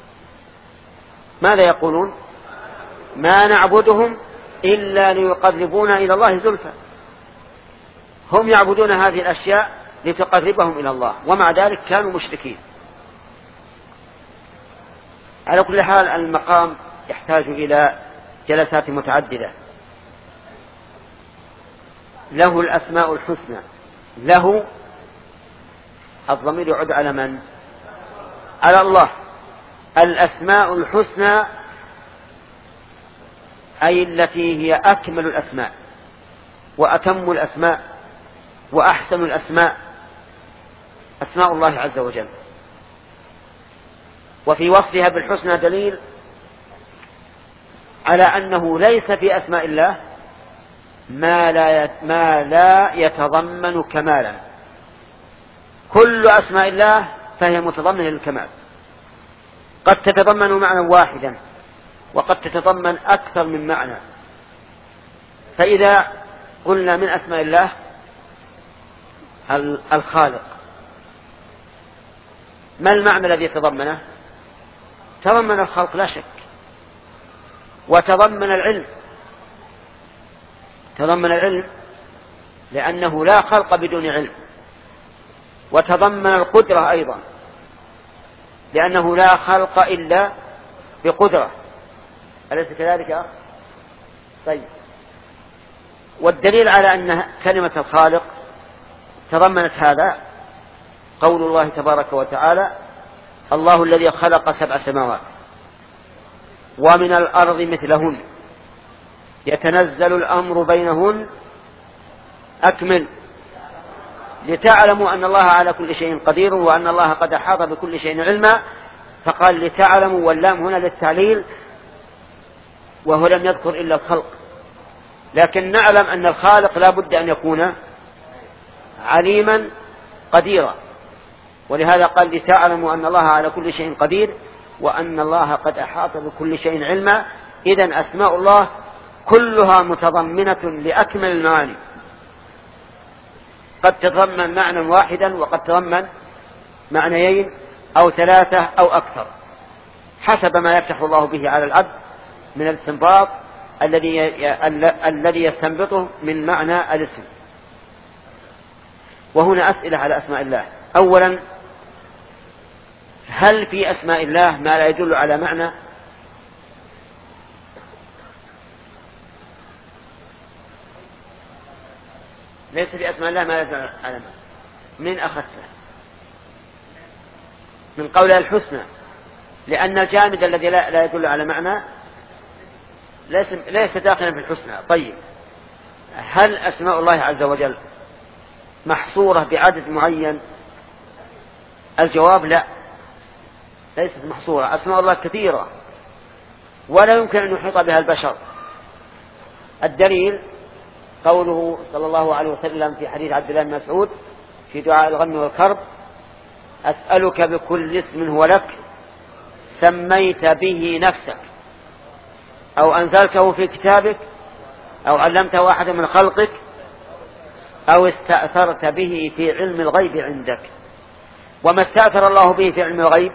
ماذا يقولون؟ ما نعبدهم إلا ليقربونا إلى الله زلفى. هم يعبدون هذه الأشياء لتقربهم إلى الله، ومع ذلك كانوا مشركين. على كل حال المقام يحتاج إلى جلسات متعددة. له الأسماء الحسنى، له الضمير يعود على من؟ على الله. الأسماء الحسنى أي التي هي أكمل الأسماء وأتم الأسماء وأحسن الأسماء، أسماء الله عز وجل. وفي وصفها بالحسنى دليل على أنه ليس في أسماء الله ما لا ما لا يتضمن كمالا. كل أسماء الله فهي متضمنة للكمال، قد تتضمن معنى واحدا وقد تتضمن أكثر من معنى. فإذا قلنا من أسماء الله الخالق، ما المعنى الذي تضمنه؟ تضمن الخلق لا شك، وتضمن العلم، تضمن العلم لأنه لا خلق بدون علم، وتضمن القدرة أيضا لأنه لا خلق إلا بقدرة، أليس كذلك؟ طيب، والدليل على أن كلمة الخالق تضمنت هذا قول الله تبارك وتعالى الله الذي خلق سبع سماوات ومن الأرض مثلهن يتنزل الأمر بينهن أكمل لتعلموا أن الله على كل شيء قدير وأن الله قد أحاط بكل شيء علما. فقال لتعلموا، واللام هنا للتعليل، وهو لم يذكر إلا الخلق، لكن نعلم أن الخالق لا بد أن يكون عليما قديرا، ولهذا قال لتعلموا أن الله على كل شيء قدير وأن الله قد أحاط بكل شيء علما. إذن أسماء الله كلها متضمنة لأكمل المعاني، قد تضمن معنى واحدا وقد تضمن معنيين أو ثلاثة أو أكثر حسب ما يفتح الله به على العبد من الاستنباط الذي الذي يستنبطه من معنى الاسم. وهنا أسئلة على أسماء الله. أولا، هل في أسماء الله ما لا يدل على معنى؟ ليس في أسماء الله ما لا يدل على معنى. من أخذته؟ من قولها الحسنى، لأن الجامد الذي لا يدل على معنى ليس, ليس داخلا في الحسنى. طيب، هل أسماء الله عز وجل محصورة بعدد معين؟ الجواب لا، ليست محصورة. أسماء الله كثيرة ولا يمكن أن يحيط بها البشر. الدليل قوله صلى الله عليه وسلم في حديث عبد الله بن مسعود في دعاء الغم والكرب أسألك بكل اسم هو لك سميت به نفسك أو أنزلته في كتابك أو علمته أحد من خلقك أو استأثرت به في علم الغيب عندك. وما استأثر الله به في علم الغيب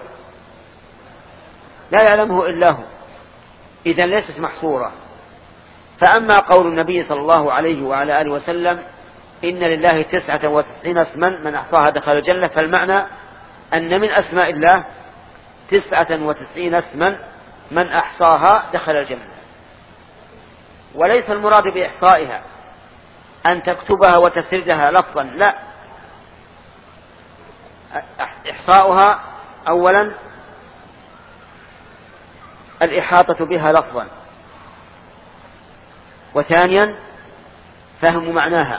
لا يعلمه إلا هو، إذن ليست محصورة. فأما قول النبي صلى الله عليه وعلى آله وسلم إن لله تسعة وتسعين اسما من أحصاها دخل الجنة، فالمعنى أن من أسماء الله تسعة وتسعين اسما من أحصاها دخل الجنة. وليس المراد بإحصائها أن تكتبها وتسردها لفظا، لا، إحصاؤها أولا الإحاطة بها لفظا، وثانيا فهم معناها،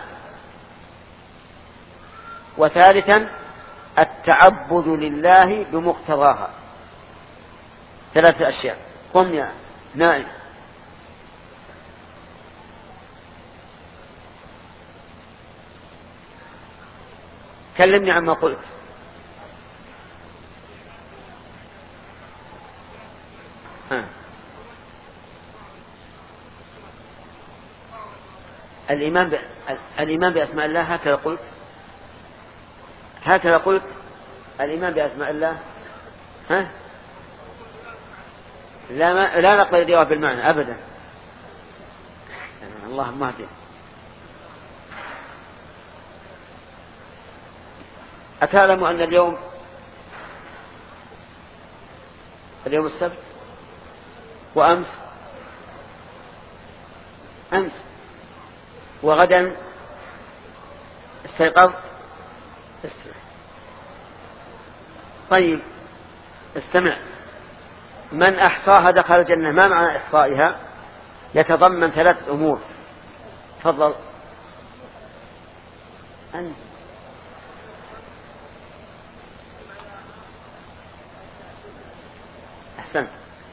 وثالثا التعبد لله بمقتضاها. ثلاثة أشياء. قم يا نائم. كلمني عما قلت. ها. الإيمان ب... الإيمان بأسماء الله هكذا قلت هكذا قلت الإيمان بأسماء الله. ها؟ لا ما... لا نقبل الجواب بالمعنى أبدا. اللهم اهدنا. أتعلم أن اليوم اليوم السبت وأمس أمس وغدا استيقظ؟ طيب استمع. من أحصاها دخل الجنة، ما معنى إحصائها؟ يتضمن ثلاث أمور. تفضل أنت. أحسن.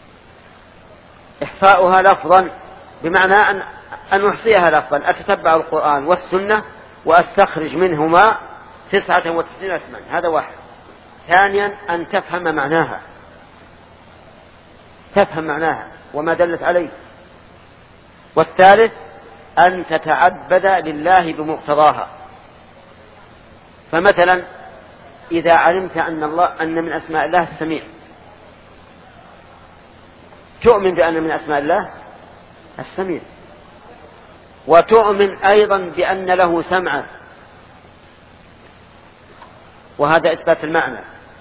إحصاؤها لفظا بمعنى أن أن أحصيها لفظا، أتتبع القرآن والسنة وأستخرج منهما تسعة وتسعين اسما، هذا واحد. ثانيا أن تفهم معناها، تفهم معناها وما دلت عليه. والثالث أن تتعبد لله بمقتضاها. فمثلا إذا علمت أن الله أن من أسماء الله السميع، تؤمن بأن من أسماء الله السميع، وتؤمن أيضا بأن له سمعا، وهذا إثبات المعنى،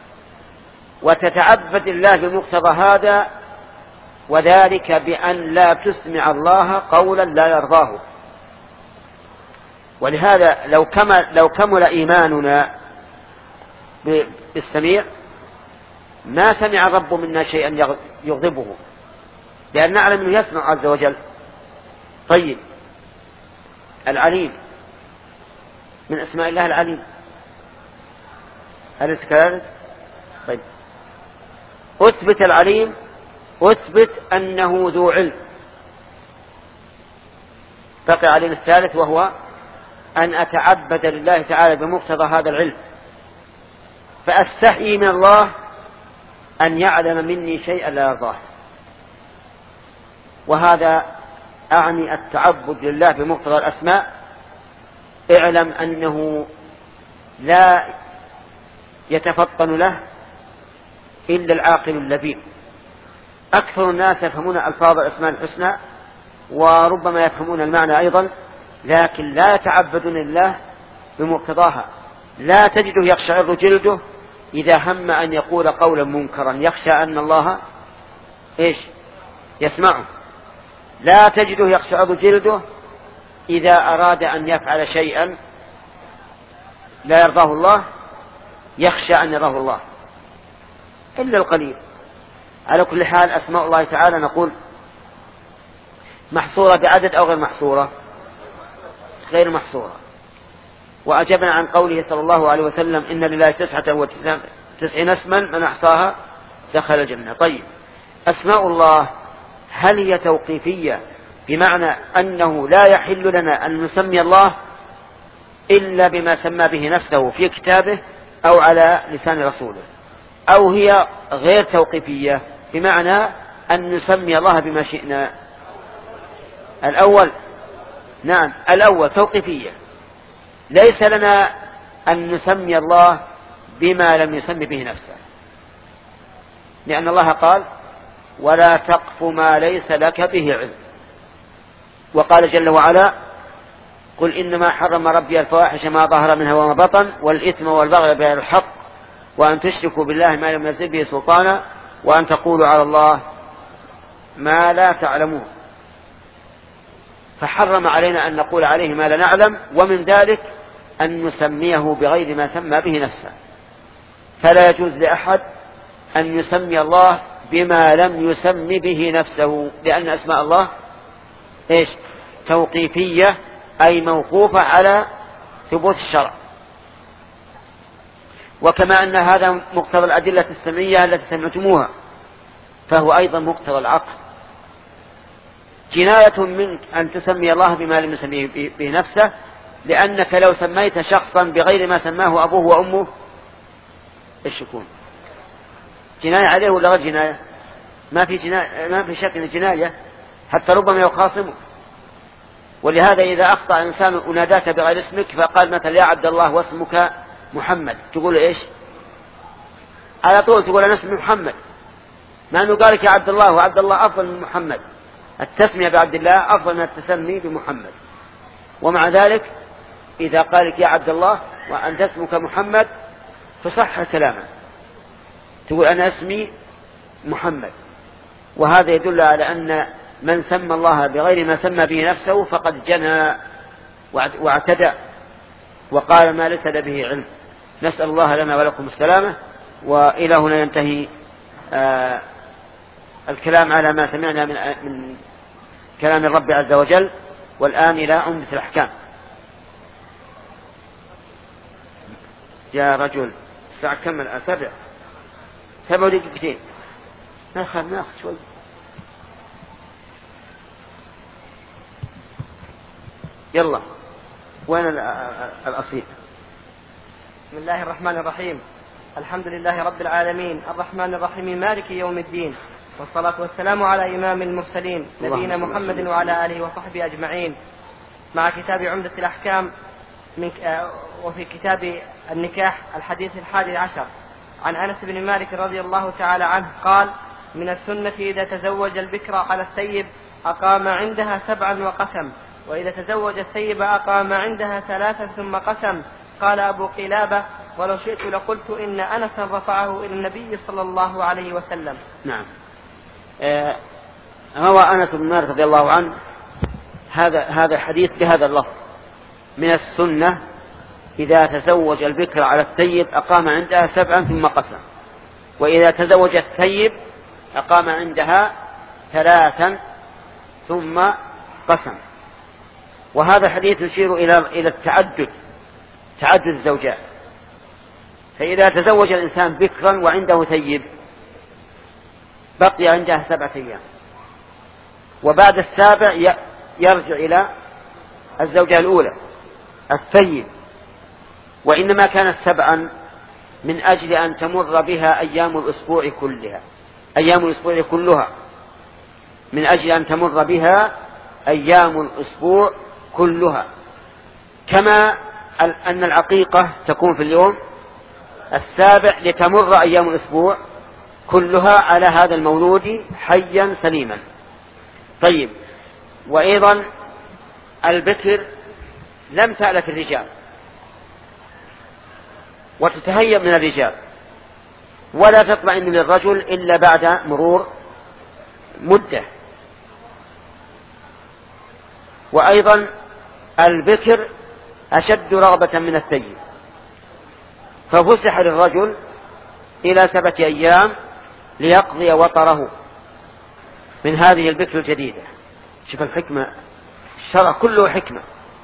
وتتعبد الله بمقتضى هذا، وذلك بأن لا تسمع الله قولا لا يرضاه. ولهذا لو كمل, لو كمل إيماننا بالسميع ما سمع الرب منا شيئا يغضبه، لأن نعلم أنه يسمع عز وجل. طيب العليم من أسماء الله العليم، هل كذلك؟ طيب أثبت العليم، أثبت أنه ذو علم. بقي عليه الثالث، وهو أن أتعبد لله تعالى بمقتضى هذا العلم، فأستحي من الله أن يعلم مني شيئا لا يرضاه. وهذا أعني التعبد لله بمقتضى الأسماء. اعلم أنه لا يتفطن له إلا العاقل اللبيب. أكثر الناس يفهمون ألفاظ الأسماء الحسنى وربما يفهمون المعنى أيضا، لكن لا يتعبدون لله بمقتضاها. لا تجده يقشعر جلده إذا هم أن يقول قولا منكرا، يخشى أن الله إيش يسمعه. لا تجده يقشعر جلده إذا أراد أن يفعل شيئا لا يرضاه الله، يخشى أن يراه الله، إلا القليل. على كل حال أسماء الله تعالى نقول محصورة بعدد أو غير محصورة؟ غير محصورة. وأجبنا عن قوله صلى الله عليه وسلم إن لله تسعة وتسعين اسما من أحصاها دخل الجنة. طيب أسماء الله هل هي توقيفية بمعنى أنه لا يحل لنا أن نسمي الله إلا بما سمى به نفسه في كتابه أو على لسان رسوله، أو هي غير توقيفية بمعنى أن نسمي الله بما شئنا؟ الأول نعم، الأول توقيفية. ليس لنا أن نسمي الله بما لم يسمي به نفسه، لأن الله قال ولا تقف ما ليس لك به علم. وقال جل وعلا قل إنما حرم ربي الفواحش ما ظهر منها وما بطن والإثم والبغي بغير الحق وأن تشركوا بالله ما لم ينزل به سلطانا وأن تقولوا على الله ما لا تعلمون. فحرم علينا أن نقول عليه ما لا نعلم، ومن ذلك أن نسميه بغير ما سمى به نفسه. فلا يجوز لأحد أن يسمي الله بما لم يسم به نفسه، لأن أسماء الله إيش؟ توقيفية، أي موقوفة على ثبوت الشرع. وكما أن هذا مقتضى الأدلة السمعية التي سمعتموها، فهو أيضا مقتضى العقل. جناية منك أن تسمي الله بما لم يسميه به نفسه، لأنك لو سميت شخصا بغير ما سماه أبوه وأمه إيش يكون؟ جناية عليه ولا غير جناية؟ ما في جناية، ما في شك جناية، حتى ربما يخاصمك. ولهذا إذا أخطأ إنسان وناداك بغير اسمك فقال مثلا يا عبد الله واسمك محمد، تقول إيش؟ على طول تقول أنا اسمي محمد، مع أنه قالك يا عبد الله، وعبد الله أفضل من محمد. التسمية بعبد الله أفضل من التسمي بمحمد. ومع ذلك إذا قالك يا عبد الله وأنت اسمك محمد تصح كلامه، تقول أنا اسمي محمد. وهذا يدل على أن من سمى الله بغير ما سمى به نفسه فقد جنى واعتدى وقال ما ليس به علم. نسأل الله لنا ولكم السلامة. وإلى هنا ينتهي آه الكلام على ما سمعنا من, من كلام الرب عز وجل. والآن إلى عمدة الأحكام. يا رجل الساعة كم الآن؟ سبع سبع دقيقتين، ناخذ ناخذ شوي. يلا وين الأصيل؟ بسم الله الرحمن الرحيم. الحمد لله رب العالمين الرحمن الرحيم مالك يوم الدين، والصلاة والسلام على إمام المرسلين نبينا محمد وعلى آله وصحبه أجمعين. مع كتاب عمدة الأحكام من وفي كتاب النكاح الحديث الحادي عشر عن أنس بن مالك رضي الله تعالى عنه قال: من السنة إذا تزوج البكر على الثيب أقام عندها سبعا وقسم، وإذا تزوج الثيب أقام عندها ثلاثا ثم قسم. قال أبو قلابة: ولو شئت لقلت إن أنسا رفعه إلى النبي صلى الله عليه وسلم. نعم. آه هو أنس بن مالك رضي الله عنه هذا هذا الحديث بهذا اللفظ: من السنة إذا تزوج البكر على الثيب أقام عندها سبعا ثم قسم، وإذا تزوج الثيب أقام عندها ثلاثا ثم قسم. وهذا الحديث يشير إلى إلى التعدد، تعدد الزوجات. فإذا تزوج الإنسان بكرا وعنده ثيب بقي عندها سبعة أيام، وبعد السابع يرجع إلى الزوجة الأولى الثيب. وإنما كانت سبعا من أجل أن تمر بها أيام الأسبوع كلها، أيام الأسبوع كلها من أجل أن تمر بها أيام الأسبوع كلها، كما أن العقيقة تكون في اليوم السابع لتمر أيام الأسبوع كلها على هذا المولود حيا سليما. طيب، وأيضا البكر لم تألف الرجال وتتهيأ من الرجال، ولا تطمئن للرجل إلا بعد مرور مدة. وأيضا البكر أشد رغبة من الثيب، ففسح للرجل إلى سبعة أيام ليقضي وطره من هذه البكر الجديدة. شوف الحكمة، الشرع كله حكمة.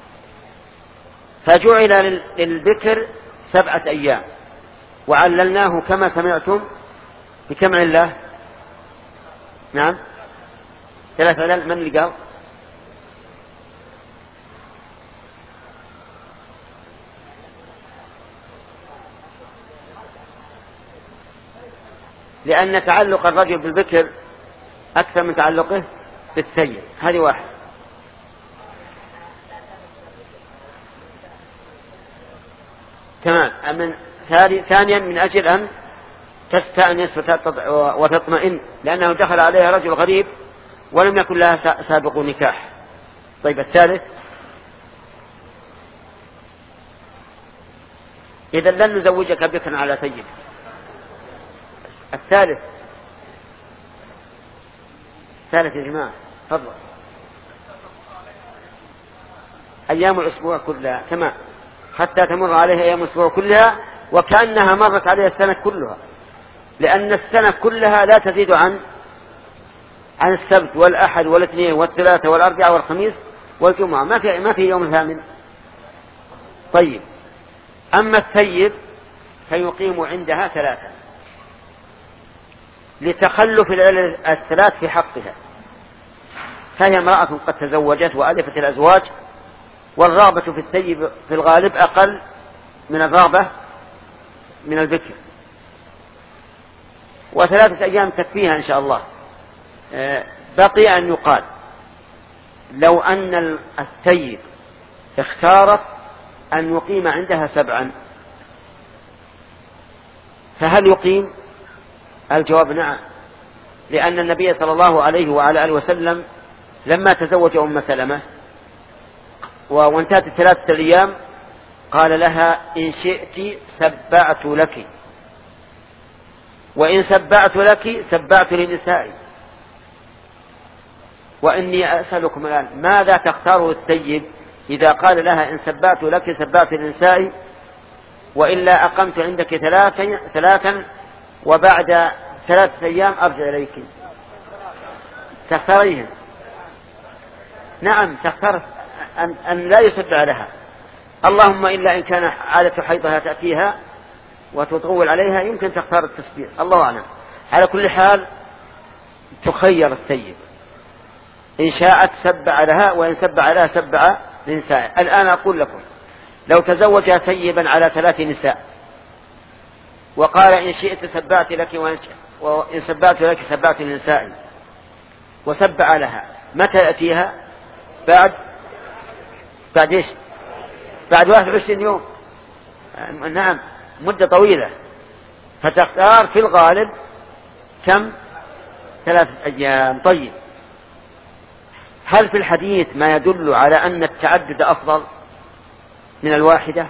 فجعل للبكر سبعة أيام وعللناه كما سمعتم بكم علة؟ نعم ثلاثة علل. من اللي قال؟ لأن تعلق الرجل بالبكر أكثر من تعلقه بالثيب، هذه واحد. تمام. من ثانيا من أجل أن تستأنس وتطمئن، لأنه دخل عليها رجل غريب ولم يكن لها سابق نكاح. طيب، الثالث إذا لن نزوجك بكرا على ثيب. الثالث الثالث يا جماعة تفضل. أيام الأسبوع كلها تمام، حتى تمر عليها أيام الأسبوع كلها وكأنها مرت عليها السنة كلها، لأن السنة كلها لا تزيد عن عن السبت والأحد والاثنين والثلاثة والأربعاء والخميس والجمعة، ما في ما في يوم ثامن. طيب، أما الثيب فيقيم عندها ثلاثة لتخلف العلل الثلاث في حقها، فهي امرأة قد تزوجت وألفت الأزواج، والرغبة في الثيب في الغالب أقل من الرغبة من البكر، وثلاثة أيام تكفيها إن شاء الله. بقي أن يقال لو أن الثيب اختارت أن يقيم عندها سبعا فهل يقيم؟ الجواب نعم، لأن النبي صلى الله عليه وعلى آله وسلم لما تزوج أم سلمة وانتهت الثلاثة الأيام قال لها إن شئت سبعت لك، وإن سبعت لك سبعت لنسائي، وإني أسألكم الآن ماذا تختاره الثيب إذا قال لها إن سبعت لك سبعت لنسائي، وإلا أقمت عندك ثلاثا, ثلاثا وبعد ثلاثة أيام أرجع إليك؟ تختارين؟ نعم تختار أن, أن لا يسبع لها، اللهم إلا إن كان عادة حيضها تأتيها وتطول عليها يمكن تختار التسبيح، الله أعلم. على كل حال تخير الثيب، إن شاءت سبع لها وإن سبع لها سبع لنساء. الآن أقول لكم لو تزوج ثيبا على ثلاث نساء وقال إن شئت سبعت لك وإن سبعت لك سبعت لنساء وسبع لها، متى يأتيها؟ بعد بعد إيش؟ بعد واحد وعشرين يوم، نعم مدة طويلة، فتختار في الغالب كم؟ ثلاثة أيام. طيب، هل في الحديث ما يدل على أن التعدد أفضل من الواحدة؟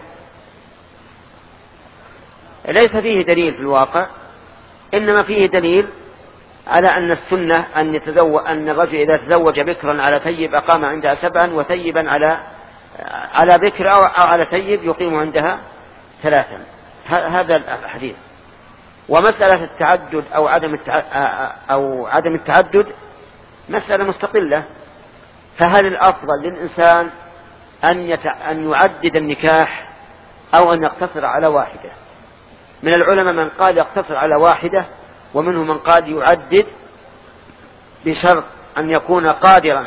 ليس فيه دليل في الواقع، إنما فيه دليل على أن السنة أن يتزوج أن الرجل إذا تزوج بكرا على ثيب أقام عندها سبعا، وثيبا على على بكر أو على ثيب يقيم عندها ثلاثا. هذا الحديث. ومسألة التعدد أو عدم أو عدم التعدد مسألة مستقلة، فهل الأفضل للإنسان أن يتع... أن يعدد النكاح أو أن يقتصر على واحدة؟ من العلماء من قال يقتصر على واحدة، ومنهم من قال يعدد بشرط أن يكون قادرا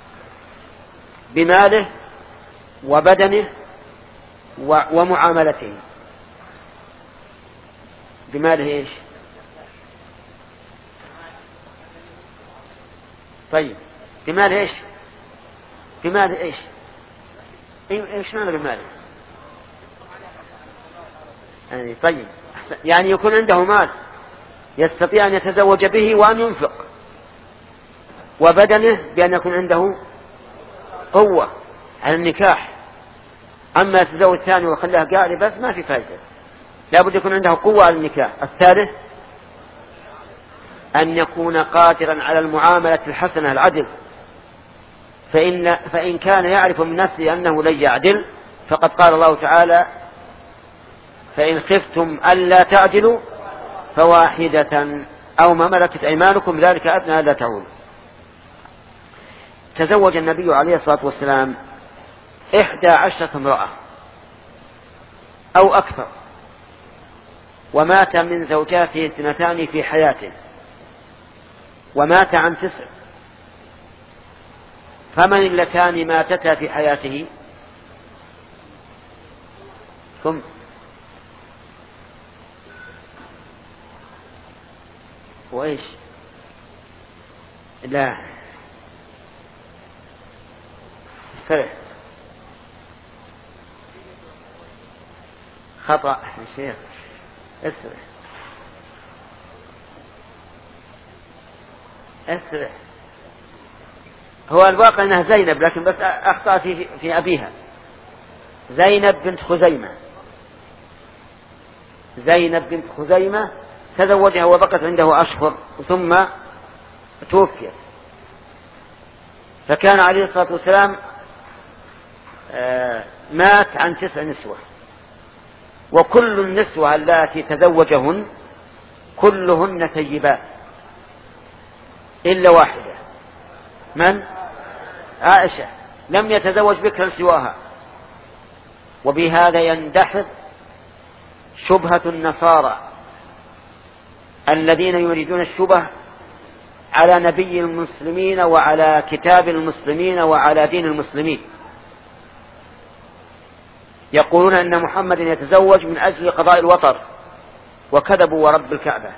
بماله وبدنه و... ومعاملته. بماله إيش؟ طيب بماله إيش؟ بماله إيش؟ إيش معنى بماله؟ يعني طيب، يعني يكون عنده مال يستطيع أن يتزوج به وأن ينفق، وبدنه بأن يكون عنده قوة على النكاح. أما يتزوج ثاني وخلاه قاعد بس ما في فائدة، لابد يكون عنده قوة على النكاح. الثالث أن يكون قادرا على المعاملة الحسنة العدل، فإن, فإن كان يعرف من نفسه أنه لن يعدل فقد قال الله تعالى فإن خفتم ألا تعدلوا فواحدة أو ما ملكت أيمانكم ذلك أدنى ألا تعولوا. تزوج النبي عليه الصلاة والسلام إحدى عشرة امرأة أو أكثر، ومات من زوجاته اثنتان في حياته، ومات عن تسع، فمن اللتان ماتتا في حياته؟ ثم وإيش؟ لا استرح، خطأ يا شيخ، استرح استرح. هو الواقع أنها زينب، لكن بس أخطأ في, في أبيها، زينب بنت خزيمة، زينب بنت خزيمة تزوجها وبقت عنده أشهر ثم توفيت. فكان عليه الصلاة والسلام مات عن تسع نسوة، وكل النسوة التي تزوجهن كلهن ثيبات إلا واحدة، من؟ عائشة، لم يتزوج بكرا سواها. وبهذا يندحض شبهة النصارى الذين يريدون الشبه على نبي المسلمين وعلى كتاب المسلمين وعلى دين المسلمين. يقولون أن محمد يتزوج من أجل قضاء الوطر، وكذبوا ورب الكعبة.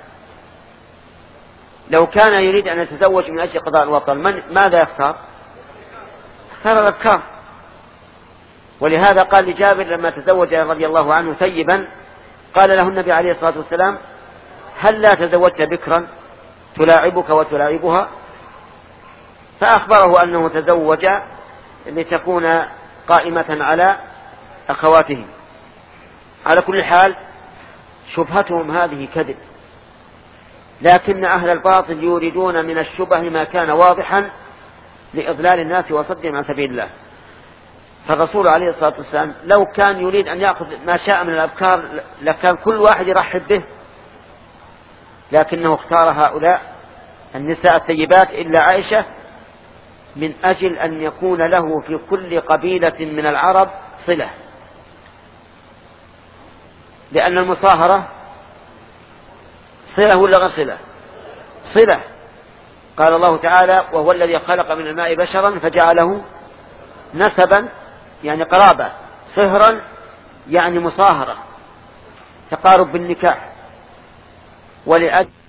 لو كان يريد أن يتزوج من أجل قضاء الوطر من ماذا يختار؟ اختار الأبكار. ولهذا قال لجابر لما تزوج رضي الله عنه ثيبا قال له النبي عليه الصلاة والسلام: هل لا تزوجت بكرا تلاعبك وتلاعبها؟ فأخبره أنه تزوج لتكون قائمة على أخواتهم. على كل حال شبهتهم هذه كذب، لكن أهل الباطل يريدون من الشبه ما كان واضحا لإضلال الناس وصدهم عن سبيل الله. فالرسول عليه الصلاة والسلام لو كان يريد أن يأخذ ما شاء من الأبكار لكان كل واحد يرحب به، لكنه اختار هؤلاء النساء الثيبات إلا عائشة من أجل أن يكون له في كل قبيلة من العرب صلة، لأن المصاهرة صلة ولا غير صلة؟ صلة. قال الله تعالى: وهو الذي خلق من الماء بشرا فجعله نسبا يعني قرابة، صهرا يعني مصاهرة، تقارب بالنكاح. ولأجل